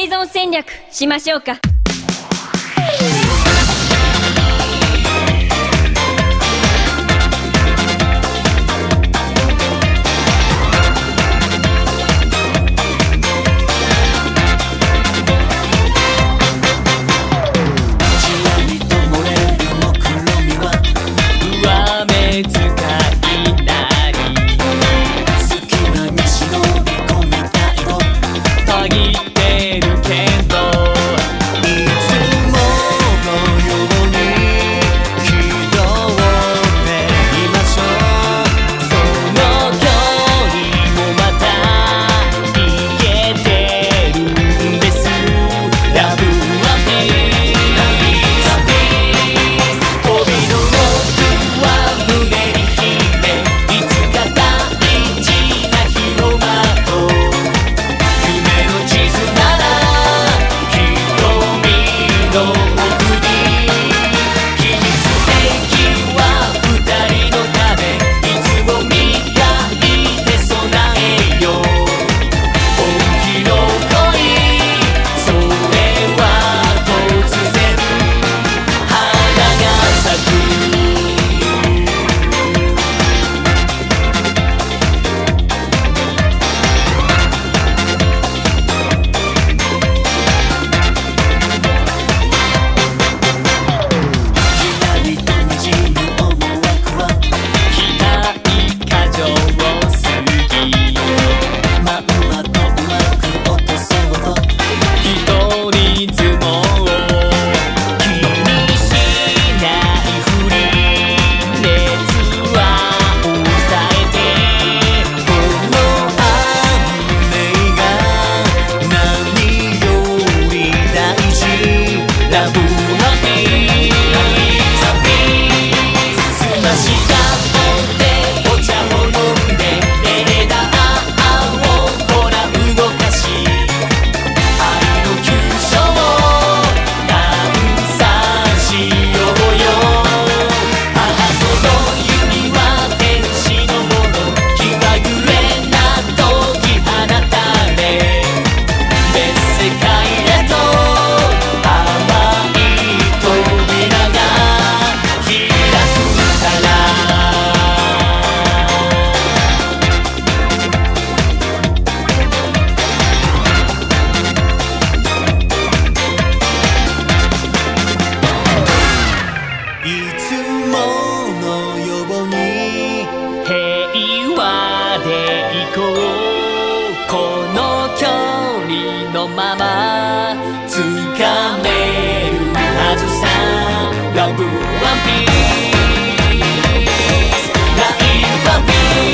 生存戦略しましょうか。 ままつかめるはずさ Love One Piece Life One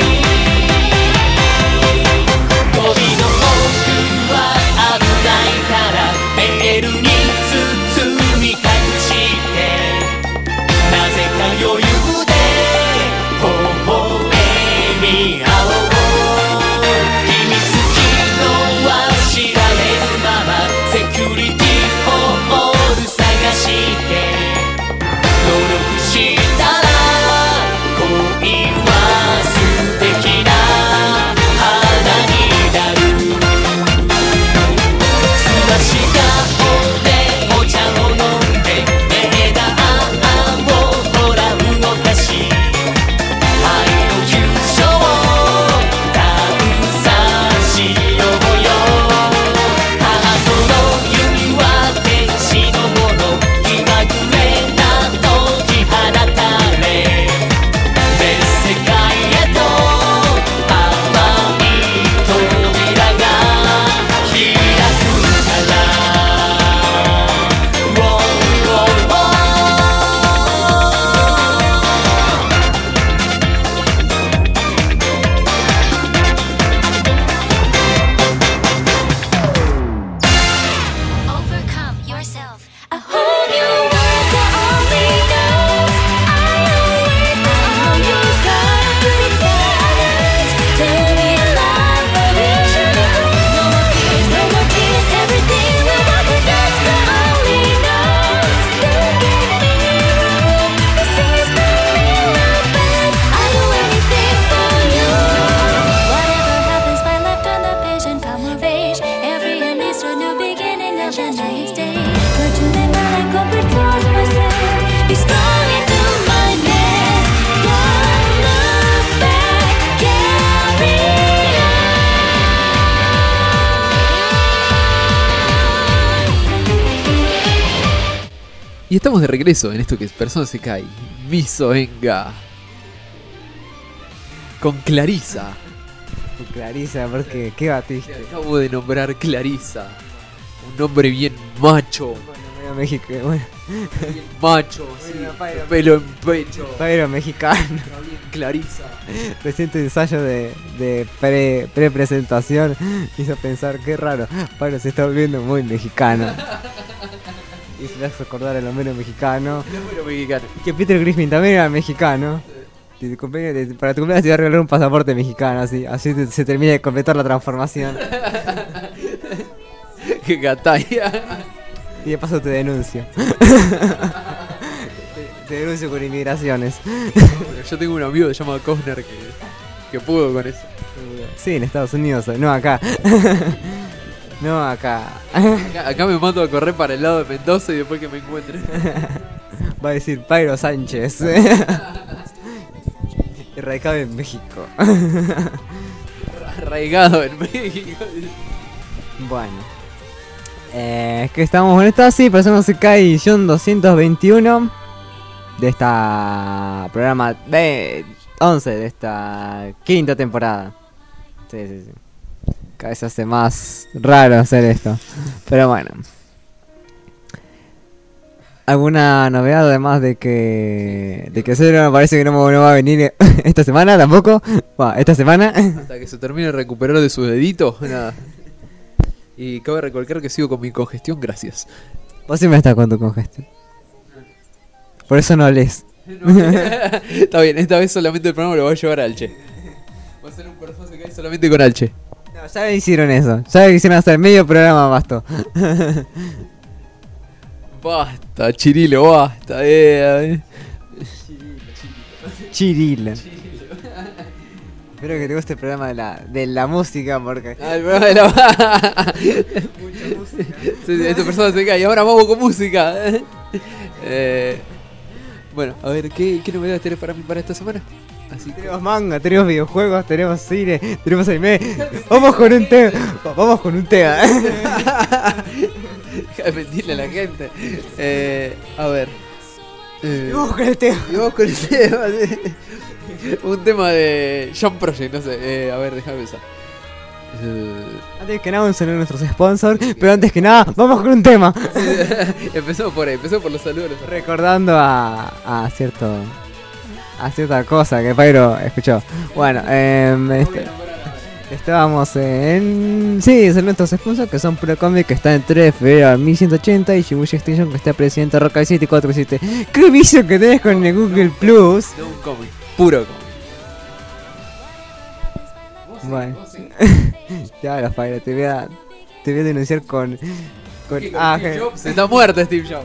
Piece 飛びの奥は危ないからベールに包み隠してなぜか余裕で微笑み合おう秘密機能は知られぬまま Y estamos de regreso en esto que es Persona Sekai Misoenga. Con Clarisa. Clarisa, porque ¿qué batiste? Acabo de nombrar Clarisa. Un nombre bien macho. Bueno, México, bueno, Bien macho, sí, Bueno, Pyro. pelo en pecho. Pyro mexicano. Está bien Clarisa. Reciente ensayo de pre-presentación hizo pensar, qué raro, Pyro se está volviendo muy mexicano. Y se le hace acordar al homero mexicano. El número mexicano. Y que Peter Griffin también era mexicano. Para tu cumpleaños te voy a regalar un pasaporte mexicano, así se termina de completar la transformación. Que gatalla. Y de paso te denuncio. te denuncio con inmigraciones. Pero yo tengo un amigo que se llama Cosner que pudo con eso. Sí, en Estados Unidos, no acá. No acá. Acá me mando a correr para el lado de Mendoza y después que me encuentre. Va a decir Pyro Sánchez. Y radicado en México. Arraigado en México. Bueno. Que estamos con esto así, Persona Sekai edición 221 de esta programa 11 de esta quinta temporada. Sí. Cada vez se hace más raro hacer esto. Pero bueno. ¿Alguna novedad además de que Cero parece que no va a venir esta semana tampoco? Bueno, esta semana. Hasta que se termine de recuperar de su dedito, nada. Y cabe recalcar que sigo con mi congestión, gracias. Vos siempre estás con tu congestión. Por eso no lees. Está bien, esta vez solamente el programa lo voy a llevar a Alche. Va a ser un Persona Sekai solamente con Alche. No, ya hicieron eso. Ya quisieron hacer medio programa, bastó. Basta, Chirilo, basta. Chirilo. Espero que te guste el programa de la música porque... Ah, el programa de la... Sí, esta persona se cae y ahora vamos con música. Bueno, a ver, ¿qué novedades tenés para mí para esta semana? Así que... Tenemos manga, tenemos videojuegos, tenemos cine, tenemos anime. Vamos con un tema. Vamos con un tema. Deja de mentirle a la gente. A ver. Vamos con el tema. Y vamos con el tema. Un tema de Jump Project, no sé. A ver, déjame pensar. Antes que nada, un saludo a nuestros sponsors. Pero antes que nada, vamos con un tema. Empezamos por ahí, empezamos por los saludos. Recordando a cierta cosa que Pyro escuchó. Bueno, estábamos en... Sí, son nuestros sponsors que son Puro Comic, que está en 3 de febrero al 1180, y Shibuya Extinction, que está Presidente Roca 747. ¿Qué vicio que tenés con el Google Plus? No un cómic, puro cómic. Bueno. Ya, los Pyro, te voy a denunciar con Steve Jobs está muerto, Steve Jobs.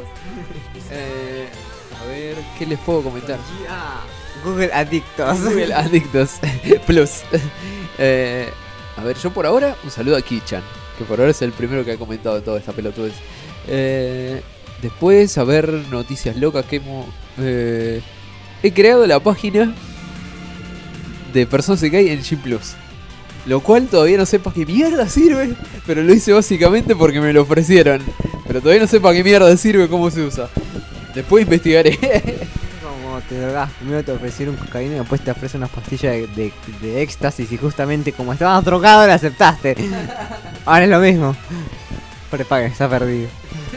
A ver, ¿qué les puedo comentar? Google Adictos. Google Adictos Plus. A ver, yo por ahora, un saludo a Kichan, que por ahora es el primero que ha comentado toda esta pelotudez. Después, a ver, noticias locas que he creado la página de Persona Sekai en G Plus. Lo cual todavía no sé para qué mierda sirve, pero lo hice básicamente porque me lo ofrecieron. Pero todavía no sé para qué mierda sirve, cómo se usa. Después investigaré. Como te drogás, primero te ofrecieron cocaína y después te ofrecen unas pastillas de éxtasis y justamente como estabas drogado la aceptaste. Ahora es lo mismo. Prepague, está perdido.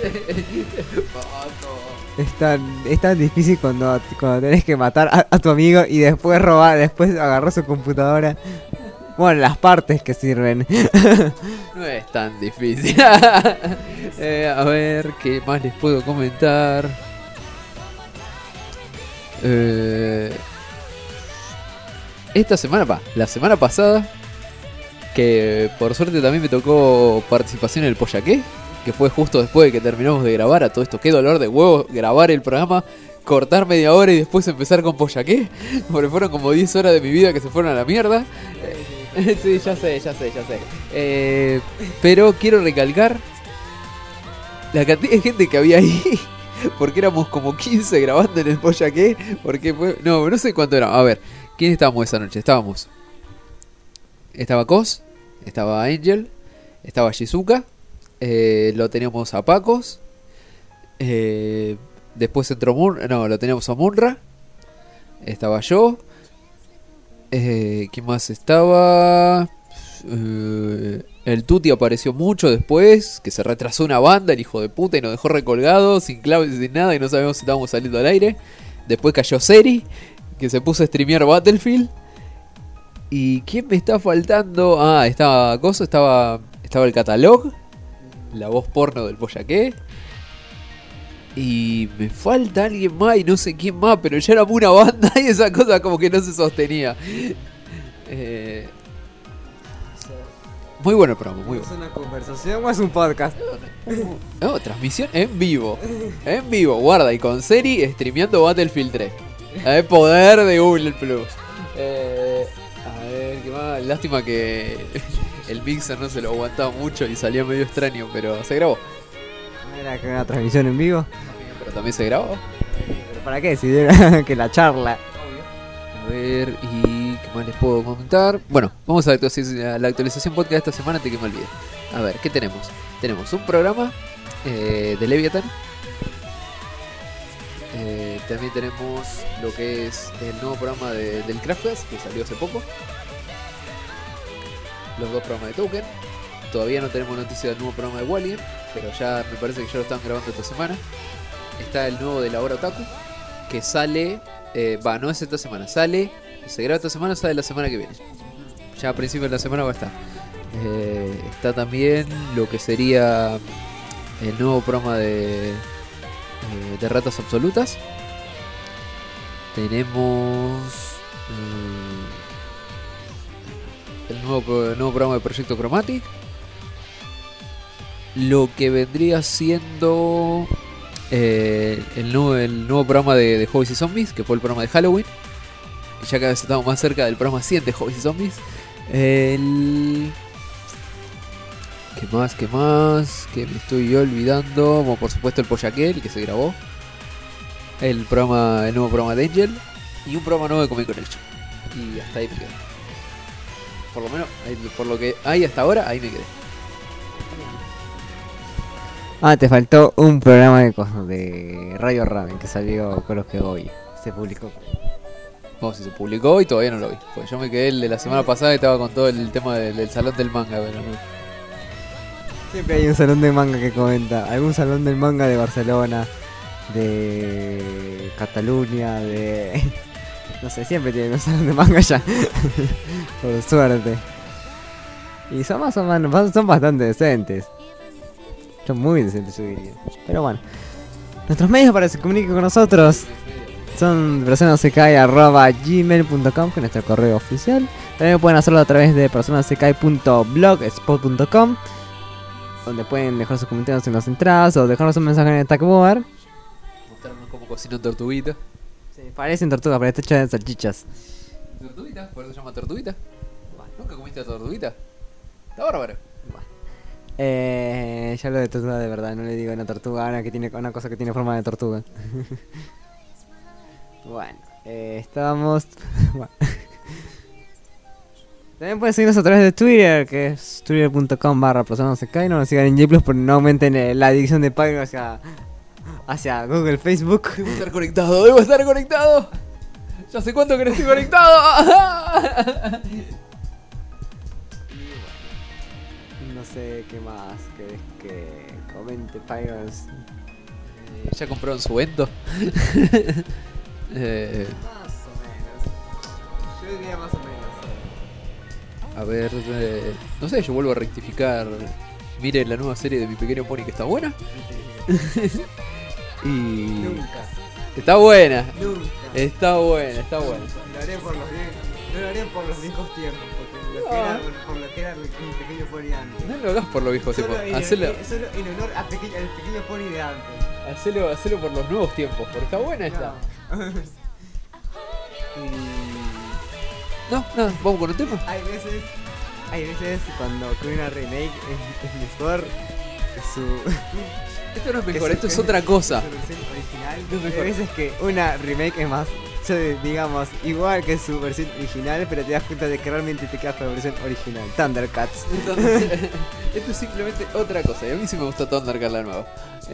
Es tan difícil cuando tenés que matar a tu amigo y después robar, después agarrar su computadora. Bueno, las partes que sirven. No es tan difícil. A ver, ¿qué más les puedo comentar? Esta semana, la semana pasada, que por suerte también me tocó participación en el Pollaqué, que fue justo después de que terminamos de grabar. A todo esto, qué dolor de huevo grabar el programa, cortar media hora y después empezar con Pollaqué, porque fueron como 10 horas de mi vida que se fueron a la mierda. Sí, ya sé. Pero quiero recalcar la cantidad de gente que había ahí, porque éramos como 15 grabando en el Pollaqué, porque no sé cuánto era. A ver, ¿quién estábamos esa noche? Estaba Cos, estaba Angel, estaba Shizuka, lo teníamos a Pacos, Después entró lo teníamos a Munra. Estaba yo. ¿Quién más estaba? El Tuti apareció mucho después, que se retrasó una banda, el hijo de puta, y nos dejó recolgados, sin claves, sin nada, y no sabíamos si estábamos saliendo al aire. Después cayó Seri, que se puso a streamear Battlefield. ¿Y quién me está faltando? Estaba el Catalog, la voz porno del Pollaqué. Y me falta alguien más y no sé quién más, pero ya éramos una banda y esa cosa como que no se sostenía. Muy bueno el programa, muy bueno. ¿Es una conversación o es un podcast? No, transmisión en vivo. En vivo, guarda, y con Seri streameando Battlefield 3. El poder de Google Plus. A ver, qué más. Lástima que el mixer no se lo aguantaba mucho y salía medio extraño, pero se grabó. ¿No era que una transmisión en vivo? Pero también se grabó. ¿Pero para qué? Si era que la charla. A ver, ¿y qué más les puedo comentar? Bueno, vamos a la actualización podcast de esta semana antes que me olvide. A ver, ¿qué tenemos? Tenemos un programa de Leviathan. También tenemos lo que es el nuevo programa del Craftcast, que salió hace poco. Los dos programas de Token. Todavía no tenemos noticia del nuevo programa de Walien, pero ya me parece que ya lo están grabando esta semana. Está el nuevo de la hora Otaku, que sale... no es esta semana, se graba esta semana, sale la semana que viene. Ya a principios de la semana va a estar. Está también lo que sería el nuevo programa de Ratas Absolutas. Tenemos el nuevo programa de Proyecto Chromatic. Lo que vendría siendo el nuevo programa de Hobbies y Zombies, que fue el programa de Halloween. Y ya cada vez estamos más cerca del programa siguiente, Hobbies y Zombies. ¿Qué más? Que me estoy olvidando. Bueno, por supuesto el Pollaquel, que se grabó. El nuevo programa de Angel. Y un programa nuevo de Comic Connection. Y hasta ahí me quedé. Por lo menos, por lo que hay hasta ahora, ahí me quedé. Te faltó un programa de Radio Raven que salió, creo que hoy. Se publicó. No, si se publicó y todavía no lo vi. Pues yo me quedé el de la semana pasada y estaba con todo el tema del salón del manga, pero no. Siempre hay un salón de manga que comenta. Algún salón del manga de Barcelona, de Cataluña, de... No sé, siempre tienen un salón de manga allá. Por suerte. Y son más o menos, son bastante decentes. Son muy decentes, yo diría. Pero bueno. Nuestros medios para que se comuniquen con nosotros son personasekai@gmail.com, que es nuestro correo oficial. También pueden hacerlo a través de personasekai.blogspot.com, donde pueden dejar sus comentarios en las entradas o dejarnos un mensaje en el tagboard. Mostrarnos cómo cocinan tortuguita. Sí, parecen tortugas, pero está hecho de salchichas. ¿Tortuguita? ¿Por eso se llama tortuguita? ¿Nunca comiste tortuguita? Está bárbaro. Ya lo de tortuga de verdad, no le digo una tortuga, una cosa que tiene forma de tortuga. Bueno, estábamos... Bueno. También pueden seguirnos a través de Twitter, que es twitter.com/personasekai. No nos sigan en G+, porque no aumenten la dirección de página hacia Google, Facebook. Debo estar conectado. Ya sé cuánto que no estoy conectado. No sé qué más querés que comente, Pyrons. ¿Ya compraron su evento? Más o menos. Yo diría más o menos. A ver, no sé, yo vuelvo a rectificar. Miren la nueva serie de Mi Pequeño Pony, que está buena. Y... Nunca. Está buena. Nunca. Está buena. Lo haré por los viejos. No lo haré por los viejos tiempos, porque por lo que era Mi Pequeño Pony antes. No lo hagas por lo viejo tiempo. Solo en honor al pequeño Pony de antes. Hacelo por los nuevos tiempos, porque está buena esta. No, vamos con un tema. Hay veces cuando una remake es mejor que su... Esto no es mejor, esto es otra cosa. Su versión original. No es mejor. Hay veces que una remake es más hecho, digamos, igual que su versión original, pero te das cuenta de que realmente te quedas con la versión original. Thundercats. Entonces, esto es simplemente otra cosa. Y a mí sí me gustó Thundercat la nueva.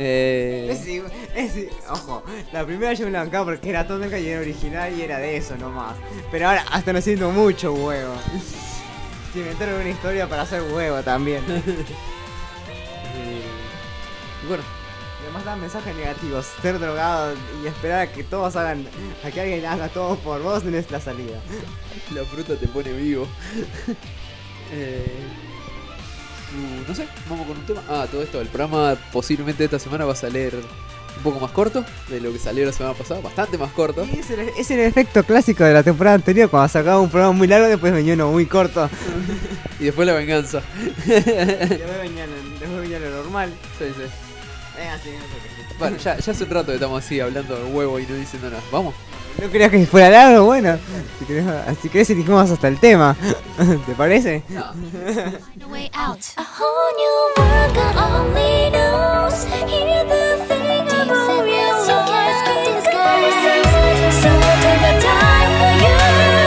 Ojo, la primera yo me la bancaba porque era Thundercat y era original y era de eso nomás. Pero ahora hasta no siento mucho huevo. Se inventaron una historia para hacer huevo también. Bueno, Además dan mensajes negativos. Ser drogado y esperar a que todos hagan, a que alguien haga todo por vos no es la salida. la fruta te pone vivo. No sé, vamos con un tema. Todo esto, el programa posiblemente esta semana va a salir un poco más corto de lo que salió la semana pasada, bastante más corto. Y es el efecto clásico de la temporada anterior, cuando sacaba un programa muy largo, después venía uno muy corto. Y después la venganza. Después venía lo normal. Sí, sí. Así, no sé qué. Bueno, ya hace un rato que estamos así hablando de huevo y no diciendo nada. Vamos. ¿No querías que fuera largo? Bueno, si querés elegimos hasta el tema. ¿Te parece? No. Way out. A whole new world God only knows. Hear the thing about you. You can't escape the sky. So take the time for you.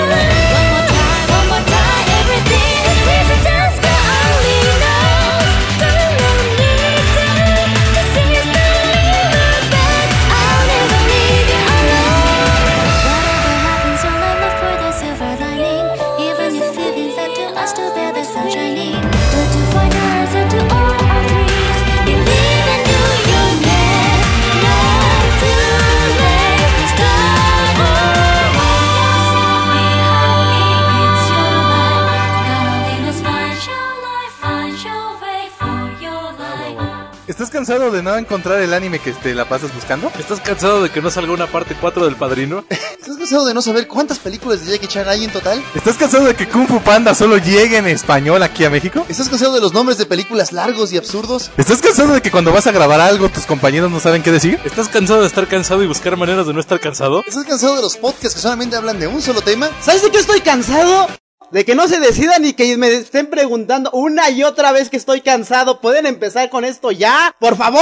One more time, everything is reason just God only knows. Don't need time to seize the limit back. I'll never leave you alone. Whatever happens, you'll look for the silver lining. Even if feelings are too much to bear, the sun shining. But to find the answer to all our dreams, believe and do your best. Not too late. Start over. Be happy, it's your life. God only knows, find your life, find your way for your life. ¿Estás cansado de no encontrar el anime que te la pasas buscando? ¿Estás cansado de que no salga una parte 4 del Padrino? ¿Estás cansado de no saber cuántas películas de Jackie Chan hay en total? ¿Estás cansado de que Kung Fu Panda solo llegue en español aquí a México? ¿Estás cansado de los nombres de películas largos y absurdos? ¿Estás cansado de que cuando vas a grabar algo tus compañeros no saben qué decir? ¿Estás cansado de estar cansado y buscar maneras de no estar cansado? ¿Estás cansado de los podcasts que solamente hablan de un solo tema? ¿Sabes de qué estoy cansado? De que no se decidan y que me estén preguntando una y otra vez que estoy cansado. ¿Pueden empezar con esto ya? ¡Por favor!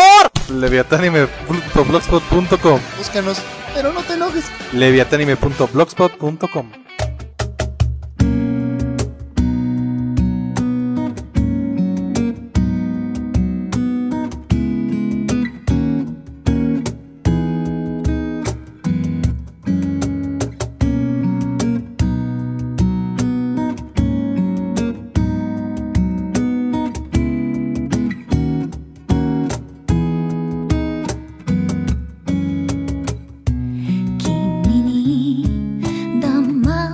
Leviatanime.blogspot.com Búscanos, pero no te enojes. Leviatanime.blogspot.com Kimi ni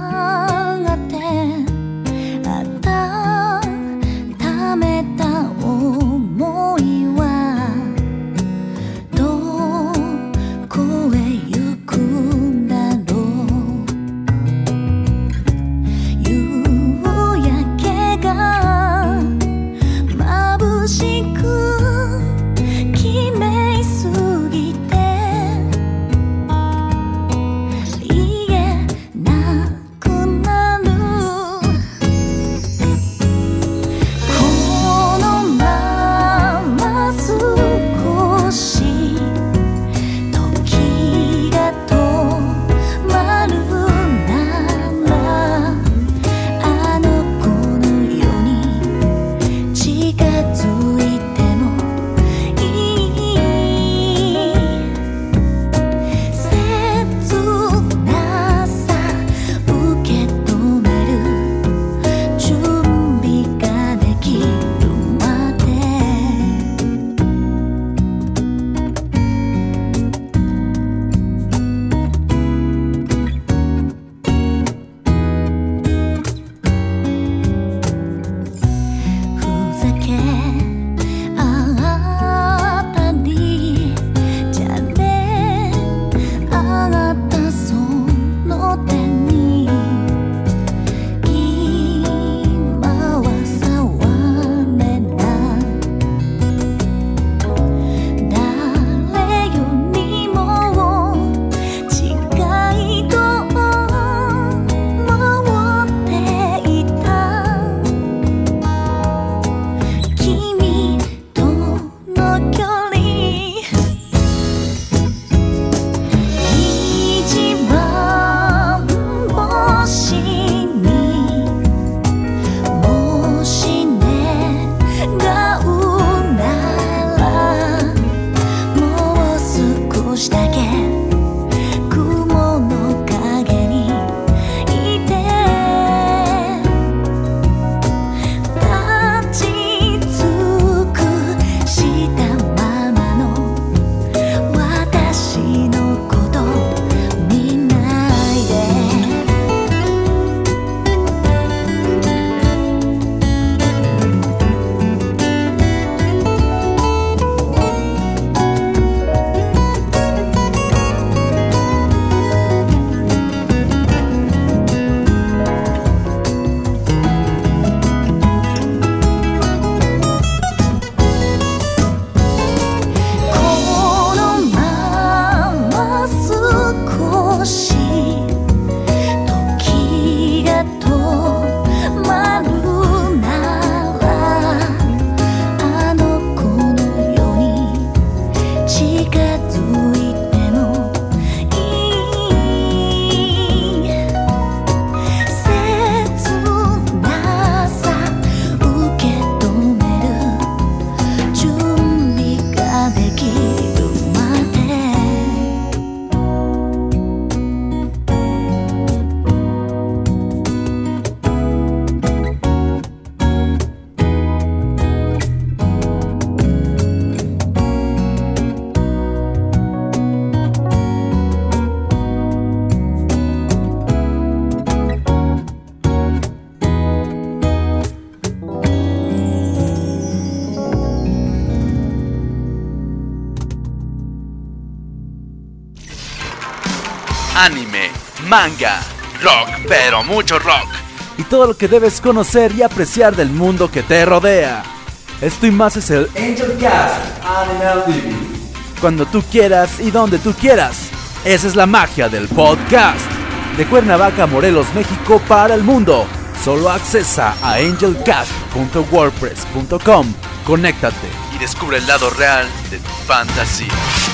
anime, manga, rock, pero mucho rock. Y todo lo que debes conocer y apreciar del mundo que te rodea. Esto y más es el Angel Cast Anime TV. Cuando tú quieras y donde tú quieras. Esa es la magia del podcast. De Cuernavaca, Morelos, México para el mundo. Solo accesa a angelcast.wordpress.com. Conéctate Y descubre el lado real de tu fantasía.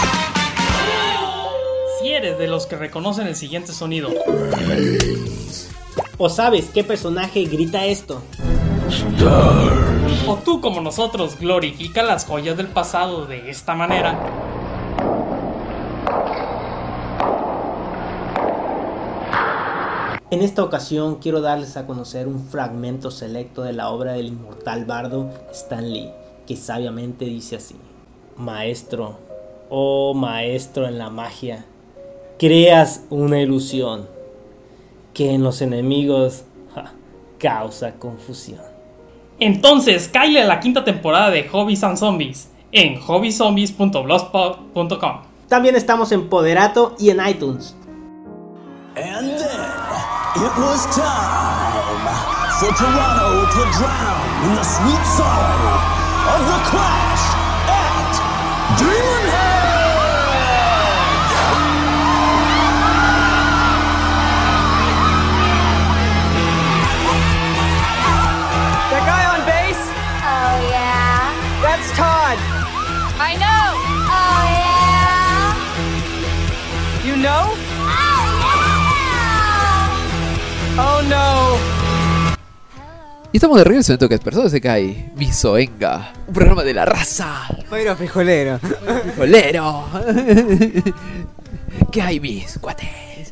Si eres de los que reconocen el siguiente sonido, ¿o sabes qué personaje grita esto? o tú como nosotros glorifica las joyas del pasado de esta manera, En esta ocasión quiero darles a conocer un fragmento selecto de la obra del inmortal bardo Stan Lee, que sabiamente dice así: Maestro, oh maestro en la magia, creas una ilusión que en los enemigos causa confusión. entonces cáele a la quinta temporada de Hobbies and Zombies en hobbyzombies.blogspot.com. También estamos en Poderato y en iTunes. And then it was time for Toronto to drown in the sweet sorrow of the Clash at That guy on bass? Oh yeah? That's Todd. I know! Oh yeah? You know? Oh Oh no. Y estamos de regreso en Toques Personas se cae Misoenga, un programa de la raza. Pero frijolero. Frijolero. ¿Qué hay, mis cuates?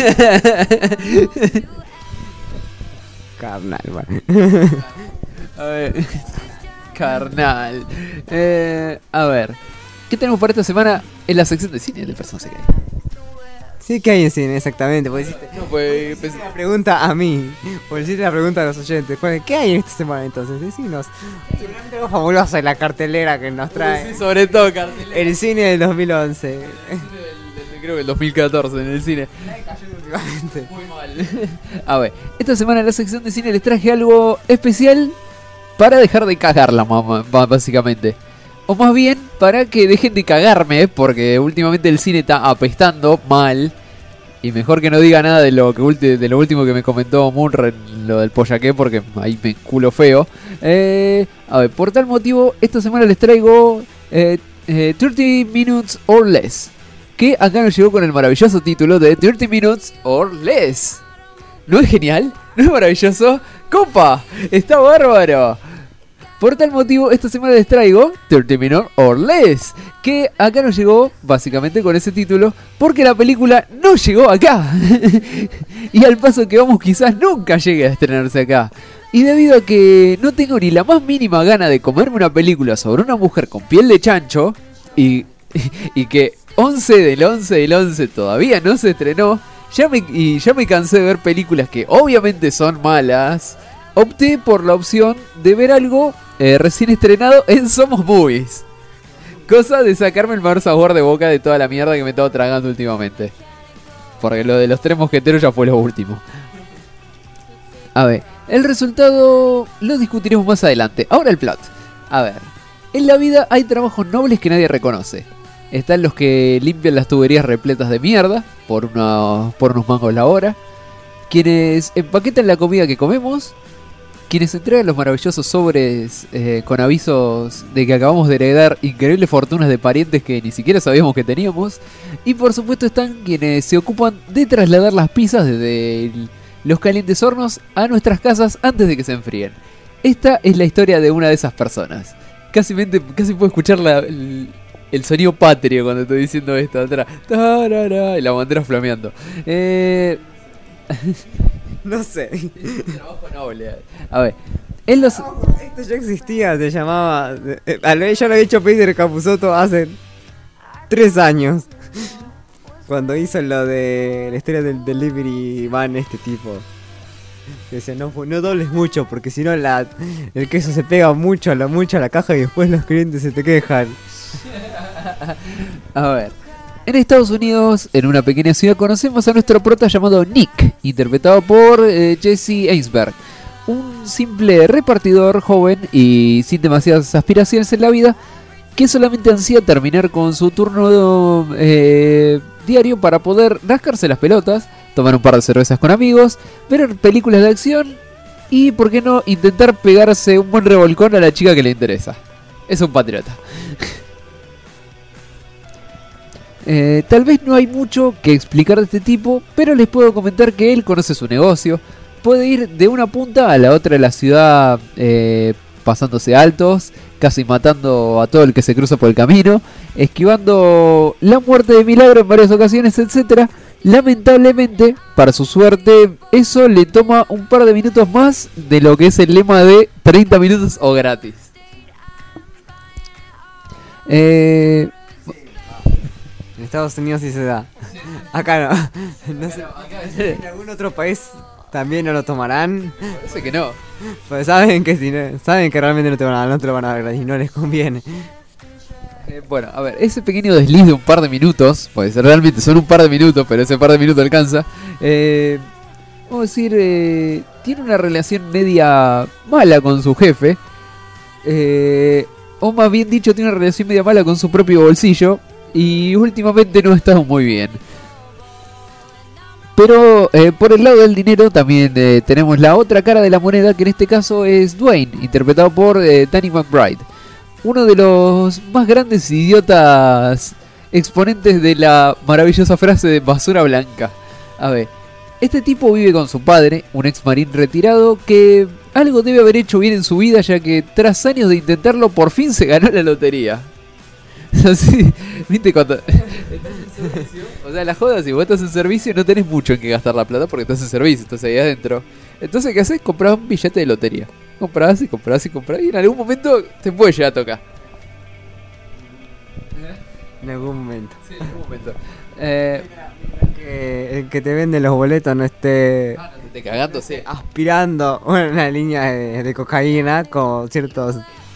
Carnal, bueno. A ver. Carnal. A ver. ¿Qué tenemos para esta semana en la sección de cine de Personas se cae? Sí, ¿qué hay en cine exactamente? Porque hiciste, No, pues la pregunta a mí, porque hiciste la pregunta a los oyentes. ¿Qué hay en esta semana entonces? Decinos. Seguramente algo fabuloso en la cartelera que nos trae. Sí, sobre todo cartelera. El cine del 2011. Creo que el 2014 en el cine. Últimamente. Muy mal. A ver, esta semana en la sección de cine les traje algo especial para dejar de cagarla, básicamente. O más bien, para que dejen de cagarme, porque últimamente el cine está apestando mal. Y mejor que no diga nada de lo último que me comentó Munra en lo del pollaqué, porque ahí me culo feo. A ver, por tal motivo, esta semana les traigo 30 Minutes or Less, que acá nos llegó con el maravilloso título de 30 Minutes or Less. ¿No es genial? ¿No es maravilloso? ¡Compa! ¡Está bárbaro! Por tal motivo, esta semana les traigo 30 Minutes or Less, que acá nos llegó básicamente con ese título, porque la película no llegó acá. Y al paso que vamos quizás nunca llegue a estrenarse acá. Y debido a que no tengo ni la más mínima gana de comerme una película sobre una mujer con piel de chancho, y que 11 del 11 del 11 todavía no se estrenó, ya me cansé de ver películas que obviamente son malas, opté por la opción de ver algo recién estrenado en Somos Movies. Cosa de sacarme el mejor sabor de boca de toda la mierda que me he estado tragando últimamente. Porque lo de los Tres Mosqueteros ya fue lo último. A ver, el resultado lo discutiremos más adelante. Ahora el plot. A ver, en la vida hay trabajos nobles que nadie reconoce. Están los que limpian las tuberías repletas de mierda por unos mangos la hora. Quienes empaquetan la comida que comemos. Quienes entregan los maravillosos sobres con avisos de que acabamos de heredar increíbles fortunas de parientes que ni siquiera sabíamos que teníamos. Y por supuesto están quienes se ocupan de trasladar las pizzas desde los calientes hornos a nuestras casas antes de que se enfríen. Esta es la historia de una de esas personas. Casi puedo escuchar el sonido patrio cuando estoy diciendo esto atrás. Tarara, y la bandera flameando. No sé. Trabajo noble. A ver, en los... Esto ya existía, se llamaba... ya lo había hecho Peter Capusotto hace 3 años. Cuando hizo lo de la historia del delivery man este tipo. Decía, no dobles mucho porque si no el queso se pega mucho a la caja y después los clientes se te quejan. A ver, En Estados Unidos, en una pequeña ciudad, conocemos a nuestro prota llamado Nick, interpretado por Jesse Eisenberg. Un simple repartidor joven y sin demasiadas aspiraciones en la vida, que solamente ansía terminar con su turno diario para poder rascarse las pelotas, tomar un par de cervezas con amigos, ver películas de acción y, por qué no, intentar pegarse un buen revolcón a la chica que le interesa. Es un patriota. Tal vez no hay mucho que explicar de este tipo, pero les puedo comentar que él conoce su negocio, puede ir de una punta a la otra de la ciudad pasándose altos, casi matando a todo el que se cruza por el camino, esquivando la muerte de milagro en varias ocasiones, etc. Lamentablemente, para su suerte, eso le toma un par de minutos más de lo que es el lema de 30 minutos o gratis. En Estados Unidos sí se da. Acá no. No sé, en algún otro país también no lo tomarán. Parece que no. Pues saben que si no, saben que realmente no te lo van a dar gratis, no les conviene. Bueno, a ver, ese pequeño desliz de un par de minutos, pues realmente son un par de minutos, pero ese par de minutos alcanza. Vamos a decir, tiene una relación media mala con su jefe. O más bien dicho, tiene una relación media mala con su propio bolsillo. Y últimamente no ha estado muy bien. Pero por el lado del dinero también tenemos la otra cara de la moneda, que en este caso es Dwayne, interpretado por Danny McBride. Uno de los más grandes idiotas exponentes de la maravillosa frase de basura blanca. A ver, este tipo vive con su padre, un ex marín retirado, que algo debe haber hecho bien en su vida, ya que tras años de intentarlo por fin se ganó la lotería. Así, ¿viste cuando estás en servicio? O sea, la joda, si vos estás en servicio no tenés mucho en que gastar la plata porque estás en servicio, estás ahí adentro. Entonces, ¿qué haces? Comprás un billete de lotería. Comprás y comprás y comprás y en algún momento te puede llegar a tocar. En algún momento. Sí, en algún momento. Que el que te vende los boletos no esté cagando, sí, aspirando una línea de cocaína con ciertos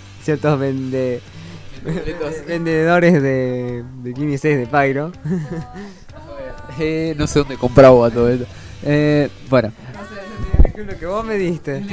vendedores de 15 y 6 de Pyro. No sé dónde compraba todo esto. Bueno. Lo que vos me diste.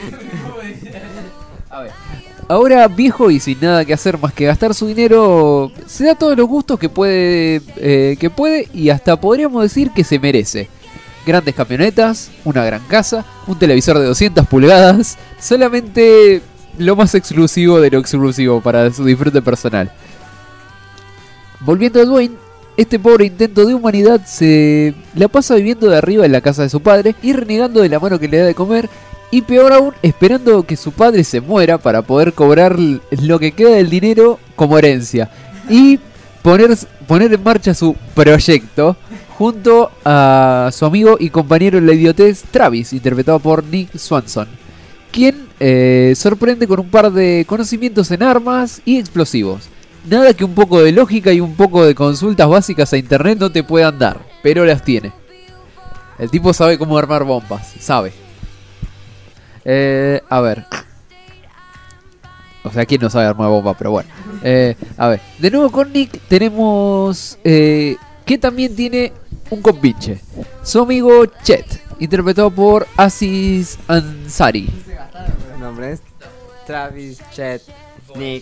A ver. Ahora viejo y sin nada que hacer más que gastar su dinero, se da todos los gustos que puede y hasta podríamos decir que se merece. Grandes camionetas, una gran casa, un televisor de 200 pulgadas, solamente lo más exclusivo de lo exclusivo para su disfrute personal. Volviendo a Dwayne, este pobre intento de humanidad se la pasa viviendo de arriba en la casa de su padre y renegando de la mano que le da de comer. Y peor aún, esperando que su padre se muera para poder cobrar lo que queda del dinero como herencia. Y poner en marcha su proyecto junto a su amigo y compañero en la idiotez Travis, interpretado por Nick Swanson, quien sorprende con un par de conocimientos en armas y explosivos. Nada que un poco de lógica y un poco de consultas básicas a internet no te puedan dar, pero las tiene. El tipo sabe cómo armar bombas, sabe. A ver. O sea, ¿quién no sabe armar bomba? Pero bueno. A ver. De nuevo con Nick tenemos que también tiene un compinche. Su amigo Chet, interpretado por Aziz Ansari. Los nombres: Travis, Chet, Nick.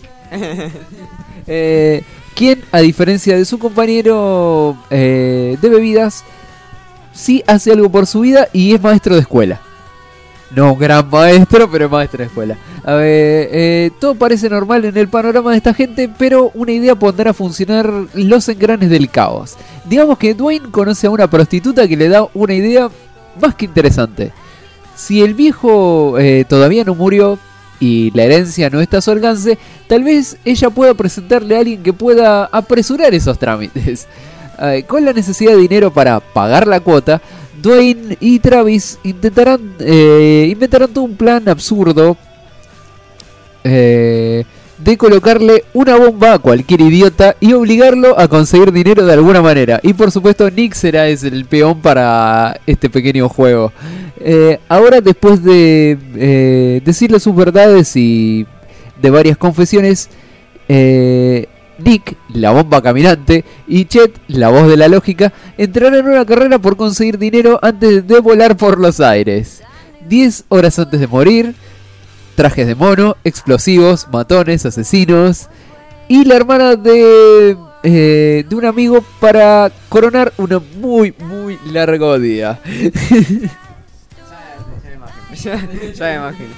Quien, a diferencia de su compañero de bebidas, sí hace algo por su vida y es maestro de escuela. No un gran maestro, pero maestro de escuela. A ver, todo parece normal en el panorama de esta gente, pero una idea pondrá a funcionar los engranes del caos. Digamos que Dwayne conoce a una prostituta que le da una idea más que interesante. Si el viejo todavía no murió y la herencia no está a su alcance, tal vez ella pueda presentarle a alguien que pueda apresurar esos trámites. Con la necesidad de dinero para pagar la cuota, Dwayne y Travis inventarán todo un plan absurdo de colocarle una bomba a cualquier idiota y obligarlo a conseguir dinero de alguna manera. Y por supuesto Nick será el peón para este pequeño juego. Ahora, después de decirle sus verdades y de varias confesiones, Nick, la bomba caminante, y Chet, la voz de la lógica, entrarán en una carrera por conseguir dinero antes de volar por los aires. 10 horas antes de morir, trajes de mono, explosivos, matones, asesinos, y la hermana de un amigo para coronar una muy largo día. Ya me imagino.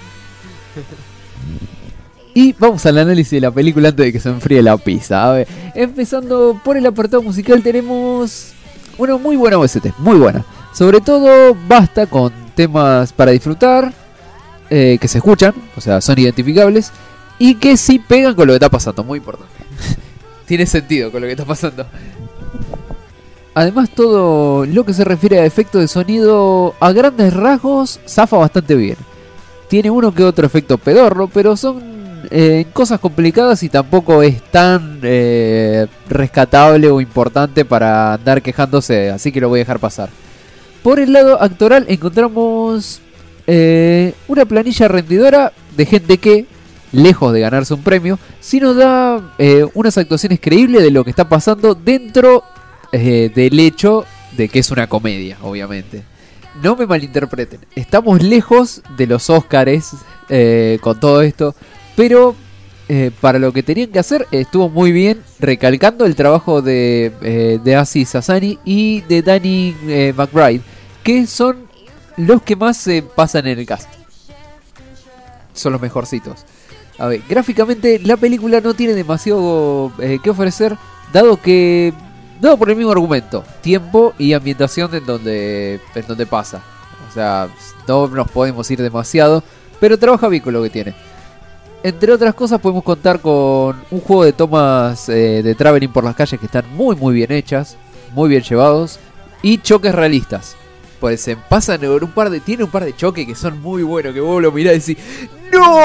Y vamos al análisis de la película antes de que se enfríe la pizza. A ver, empezando por el apartado musical, tenemos una muy buena OST, muy buena. Sobre todo basta con temas para disfrutar, que se escuchan, o sea, son identificables, y que sí pegan con lo que está pasando, muy importante. Tiene sentido con lo que está pasando. Además, todo lo que se refiere a efectos de sonido, a grandes rasgos, zafa bastante bien. Tiene uno que otro efecto pedorro, pero son cosas complicadas y tampoco es tan rescatable o importante para andar quejándose, así que lo voy a dejar pasar. Por el lado actoral encontramos una planilla rendidora de gente que, lejos de ganarse un premio, sí nos da unas actuaciones creíbles de lo que está pasando dentro del hecho de que es una comedia, obviamente. No me malinterpreten, estamos lejos de los Óscares con todo esto, pero para lo que tenían que hacer estuvo muy bien, recalcando el trabajo de Aziz Ansari y de Danny McBride, que son los que más se pasan en el cast. Son los mejorcitos. A ver, gráficamente la película no tiene demasiado que ofrecer, dado por el mismo argumento, tiempo y ambientación en donde pasa. O sea, no nos podemos ir demasiado, pero trabaja bien con lo que tiene. Entre otras cosas podemos contar con un juego de tomas de traveling por las calles que están muy bien hechas, muy bien llevados, y choques realistas. Pues se pasan por tiene un par de choques que son muy buenos, que vos lo mirás y decís ¡no!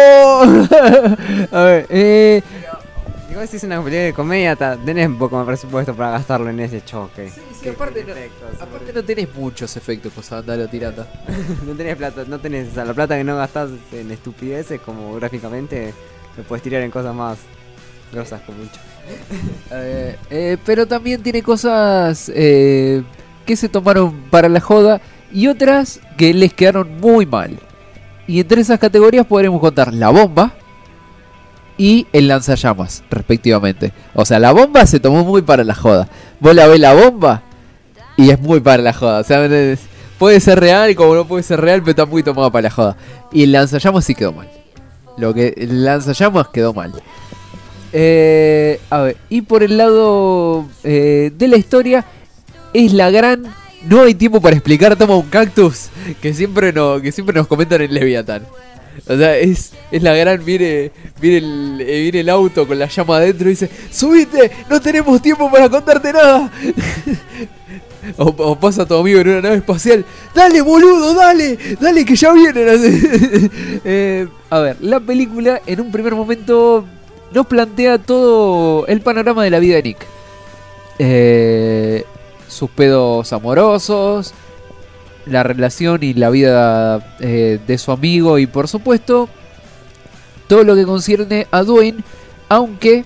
A ver, igual si es una película de comedia, tenés un poco más presupuesto para gastarlo en ese choque. Sí, aparte no tenés muchos efectos, pues andarlo tirando. No tenés plata, o sea, la plata que no gastás en estupideces como gráficamente, lo puedes tirar en cosas más grosas como mucho. Pero también tiene cosas que se tomaron para la joda y otras que les quedaron muy mal. Y entre esas categorías podremos contar la bomba y el lanzallamas, respectivamente. O sea, la bomba se tomó muy para la joda. Vos la ves la bomba y es muy para la joda. O sea, puede ser real como no puede ser real, pero está muy tomada para la joda. Y el lanzallamas sí quedó mal. El lanzallamas quedó mal. A ver, y por el lado de la historia, es la gran... No hay tiempo para explicar, toma un cactus, que siempre nos comentan en Leviatán. O sea, es la gran, viene el auto con la llama adentro y dice, ¡subite! ¡No tenemos tiempo para contarte nada! o pasa tu amigo en una nave espacial, ¡dale boludo, dale que ya vienen! A ver, la película en un primer momento nos plantea todo el panorama de la vida de Nick. Sus pedos amorosos, la relación y la vida de su amigo y por supuesto todo lo que concierne a Dwayne, aunque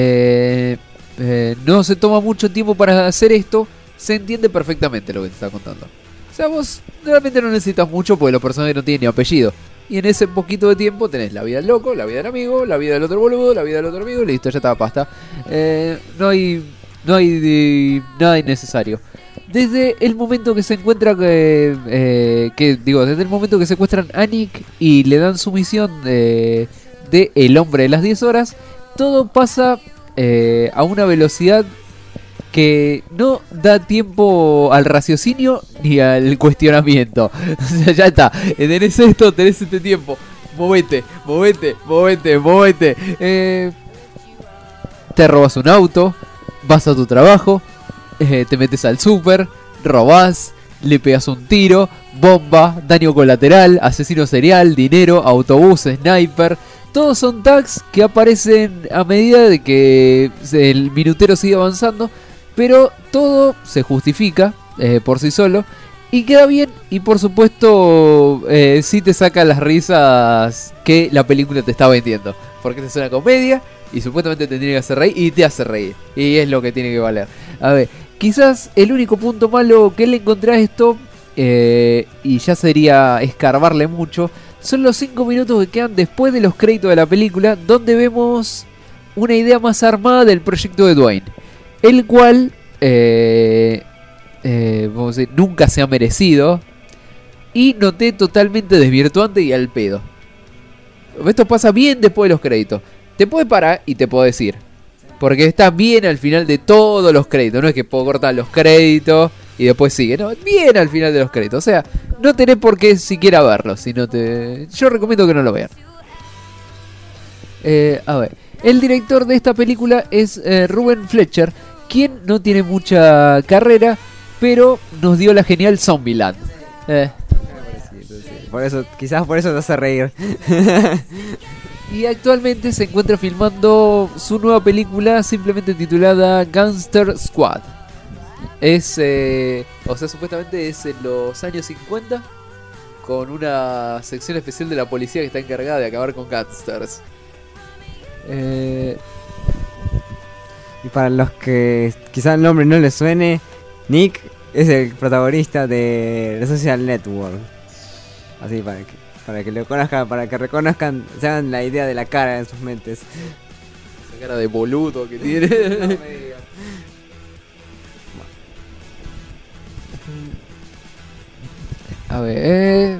no se toma mucho tiempo para hacer esto, se entiende perfectamente lo que te está contando. O sea, vos realmente no necesitas mucho porque los personajes no tienen ni apellido. Y en ese poquito de tiempo tenés la vida del loco, la vida del amigo, la vida del otro boludo, la vida del otro amigo y listo, ya está, pasta. No hay nada innecesario. Desde el momento que se encuentra desde el momento que secuestran a Nick y le dan su misión de el hombre de las 10 horas, todo pasa a una velocidad que no da tiempo al raciocinio ni al cuestionamiento. O sea, ya está, tenés esto, tenés este tiempo, movete. Te robas un auto, vas a tu trabajo, te metes al súper, robás, le pegas un tiro, bomba, daño colateral, asesino serial, dinero, autobús, sniper. Todos son tags que aparecen a medida de que el minutero sigue avanzando, pero todo se justifica por sí solo y queda bien. Y por supuesto sí te saca las risas que la película te está vendiendo, porque esta es una comedia y supuestamente tendría que hacer reír y te hace reír. Y es lo que tiene que valer. A ver, quizás el único punto malo que le encontré a esto, y ya sería escarbarle mucho, son los 5 minutos que quedan después de los créditos de la película, donde vemos una idea más armada del proyecto de Dwayne, el cual vamos a decir, nunca se ha merecido, y noté totalmente desvirtuante y al pedo. Esto pasa bien después de los créditos. Te puede parar y te puedo decir, porque está bien al final de todos los créditos. No es que puedo cortar los créditos y después sigue. No, bien al final de los créditos. O sea, no tenés por qué siquiera verlo. Yo recomiendo que no lo vean. A ver, el director de esta película es Ruben Fletcher, quien no tiene mucha carrera, pero nos dio la genial Zombieland. Por eso, quizás por eso te hace reír. Y actualmente se encuentra filmando su nueva película, simplemente titulada Gangster Squad. Supuestamente es en los años 50, con una sección especial de la policía que está encargada de acabar con gangsters. Y para los que quizás el nombre no les suene, Nick es el protagonista de The Social Network. Así para que lo conozcan, para que reconozcan, se hagan la idea de la cara en sus mentes. Esa cara de boludo que tiene. No me digas. A ver,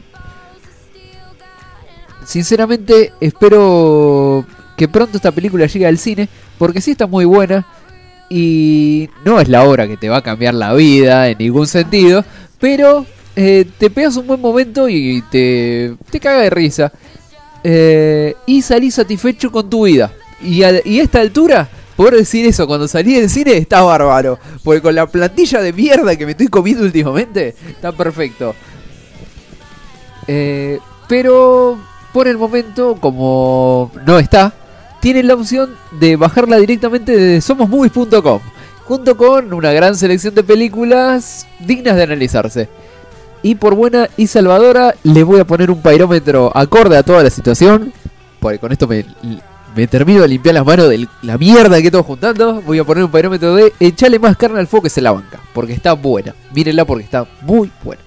sinceramente espero que pronto esta película llegue al cine, porque sí está muy buena y no es la obra que te va a cambiar la vida en ningún sentido, pero te pegas un buen momento y te caga de risa, y salís satisfecho con tu vida. Y a esta altura, poder decir eso cuando salí del cine está bárbaro, porque con la plantilla de mierda que me estoy comiendo últimamente, está perfecto. Pero por el momento, como no está, tienen la opción de bajarla directamente desde somosmovies.com, junto con una gran selección de películas dignas de analizarse. Y por buena y salvadora, le voy a poner un pairómetro acorde a toda la situación, porque con esto me termino de limpiar las manos de la mierda que estoy juntando. Voy a poner un pairómetro de echarle más carne al fuego que se la banca, porque está buena. Mírenla porque está muy buena.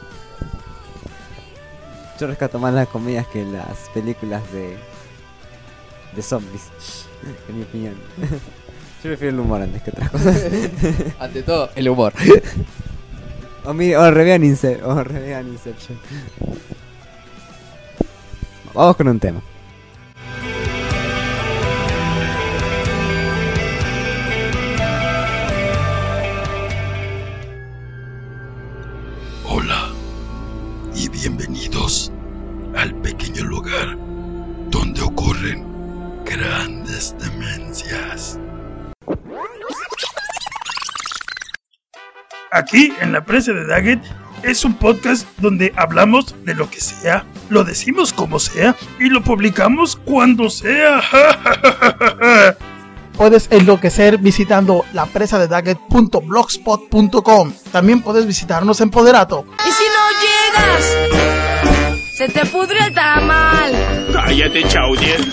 Yo rescato más las comedias que las películas de zombies, en mi opinión. Yo prefiero el humor antes que otras cosas. Ante todo, el humor. O revean Inception. Vamos con un tema. Hola y bienvenidos al pequeño lugar donde ocurren grandes demencias. Aquí en la presa de Daggett es un podcast donde hablamos de lo que sea, lo decimos como sea y lo publicamos cuando sea. Puedes enloquecer visitando lapresadedaggett.blogspot.com. También puedes visitarnos en Poderato. ¿Y si no llegas? ¡Se te pudre el tamal! ¡Cállate, Chaudier!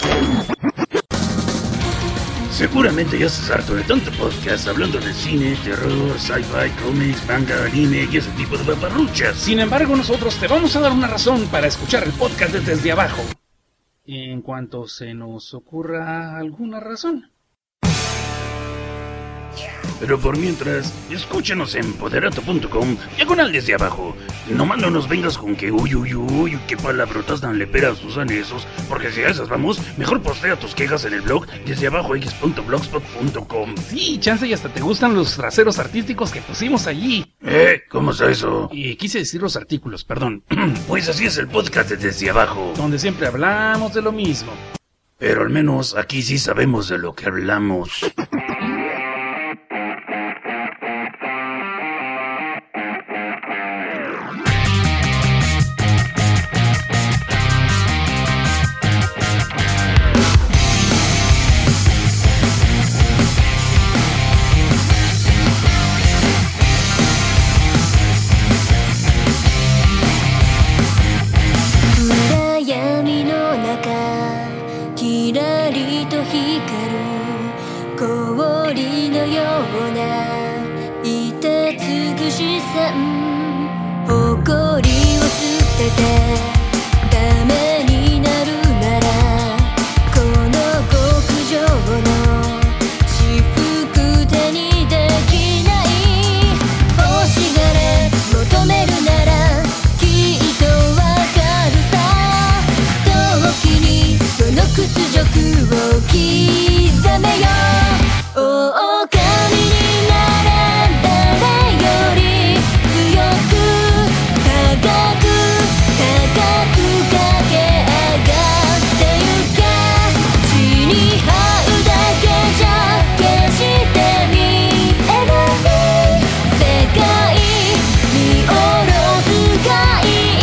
Seguramente ya estás harto de tanto podcast hablando de cine, terror, sci-fi, cómics, manga, anime y ese tipo de paparruchas. Sin embargo, nosotros te vamos a dar una razón para escuchar el podcast de Desde Abajo, en cuanto se nos ocurra alguna razón. Pero por mientras, escúchanos en poderato.com, diagonal Desde Abajo. Nomás no nos vengas con que uy, qué palabrotas tan leperas usan esos, porque si a esas vamos, mejor postea tus quejas en el blog desdeabajox.blogspot.com. Sí, chance y hasta te gustan los traseros artísticos que pusimos allí. ¿Cómo está eso? Y quise decir los artículos, perdón. Pues así es el podcast de Desde Abajo, donde siempre hablamos de lo mismo. Pero al menos aquí sí sabemos de lo que hablamos. な凍てつく資産誇りを捨ててダメになるならこの極上の私服手にできない欲しがれ求めるならきっとわかるさ時にその屈辱を刻めよ狼になれ誰より強く高く駆け上がってゆけ地に這うだけじゃ決して見えない世界見下ろすがいい